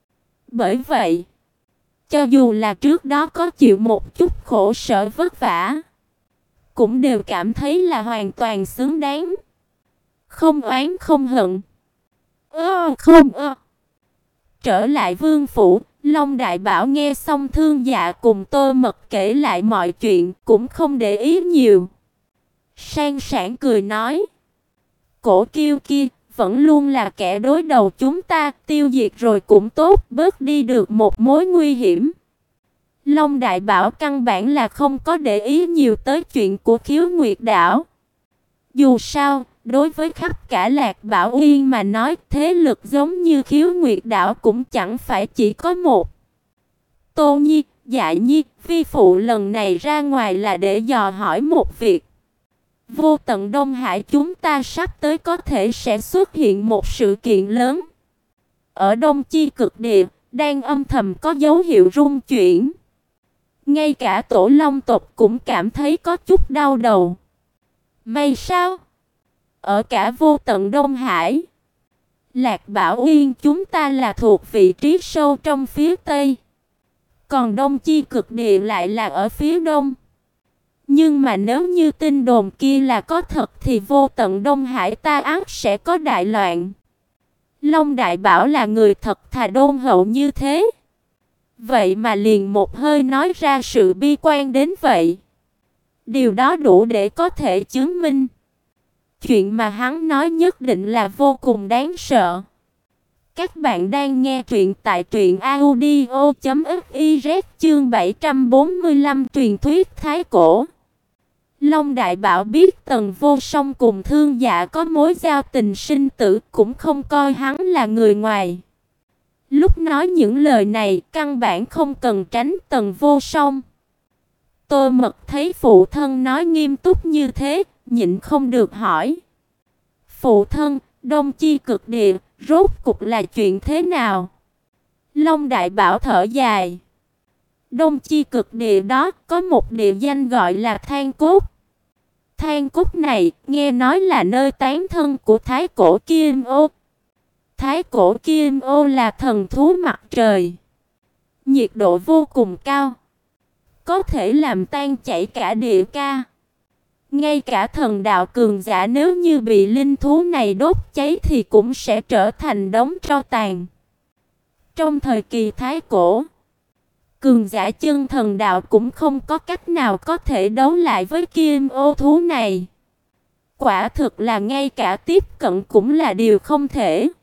Bởi vậy, cho dù là trước đó có chịu một chút khổ sở vất vả, cũng đều cảm thấy là hoàn toàn xứng đáng. Không oán không hận. Ơ không ơ. Trở lại vương phủ, Long Đại Bảo nghe xong Thương Dạ cùng Tô Mật kể lại mọi chuyện, cũng không để ý nhiều. Sang sảng cười nói, Cổ Kiêu kia vẫn luôn là kẻ đối đầu chúng ta, tiêu diệt rồi cũng tốt, bớt đi được một mối nguy hiểm. Long Đại Bảo căn bản là không có để ý nhiều tới chuyện của Khiếu Nguyệt đảo. Dù sao, đối với khắp cả Lạc Bảo Uyên mà nói, thế lực giống như Khiếu Nguyệt đảo cũng chẳng phải chỉ có một. Tô Nhi, Dạ Nhi, vi phụ lần này ra ngoài là để dò hỏi một việc. Vô tận Đông Hải chúng ta sắp tới có thể sẽ xuất hiện một sự kiện lớn. Ở Đông Chi Cực Địa, đang âm thầm có dấu hiệu rung chuyển. Ngay cả Tổ Long tộc cũng cảm thấy có chút đau đầu. May sao? Ở cả vô tận Đông Hải, Lạc Bảo Uyên chúng ta là thuộc vị trí sâu trong phía Tây, còn Đông Chi Cực Địa lại là ở phía Đông. Nhưng mà nếu như tin đồn kia là có thật thì vô tận Đông Hải ta ắt sẽ có đại loạn. Long Đại Bảo là người thật thà đôn hậu như thế, vậy mà liền một hơi nói ra sự bi quan đến vậy. Điều đó đủ để có thể chứng minh chuyện mà hắn nói nhất định là vô cùng đáng sợ. Các bạn đang nghe truyện tại truyện audio chấm fiz chương bảy trăm bốn mươi lăm truyền thuyết Thái Cổ. Long Đại Bảo biết Tần Vô Song cùng Thương Dạ có mối giao tình sinh tử, cũng không coi hắn là người ngoài. Lúc nói những lời này, căn bản không cần tránh Tần Vô Song. Tô Mật thấy phụ thân nói nghiêm túc như thế, nhịn không được hỏi. Phụ thân, Đông Chi Cực Địa, rốt cục là chuyện thế nào? Long Đại Bảo thở dài. Đông Chi Cực Địa đó có một địa danh gọi là Than Cốt. Than Cốt này nghe nói là nơi tán thân của Thái Cổ Kim Ô. Thái Cổ Kim Ô là thần thú mặt trời, nhiệt độ vô cùng cao, có thể làm tan chảy cả địa ca. Ngay cả thần đạo cường giả nếu như bị linh thú này đốt cháy thì cũng sẽ trở thành đống tro tàn. Trong thời kỳ Thái Cổ, cường giả chân thần đạo cũng không có cách nào có thể đấu lại với kim ô thú này. Quả thực là ngay cả tiếp cận cũng là điều không thể.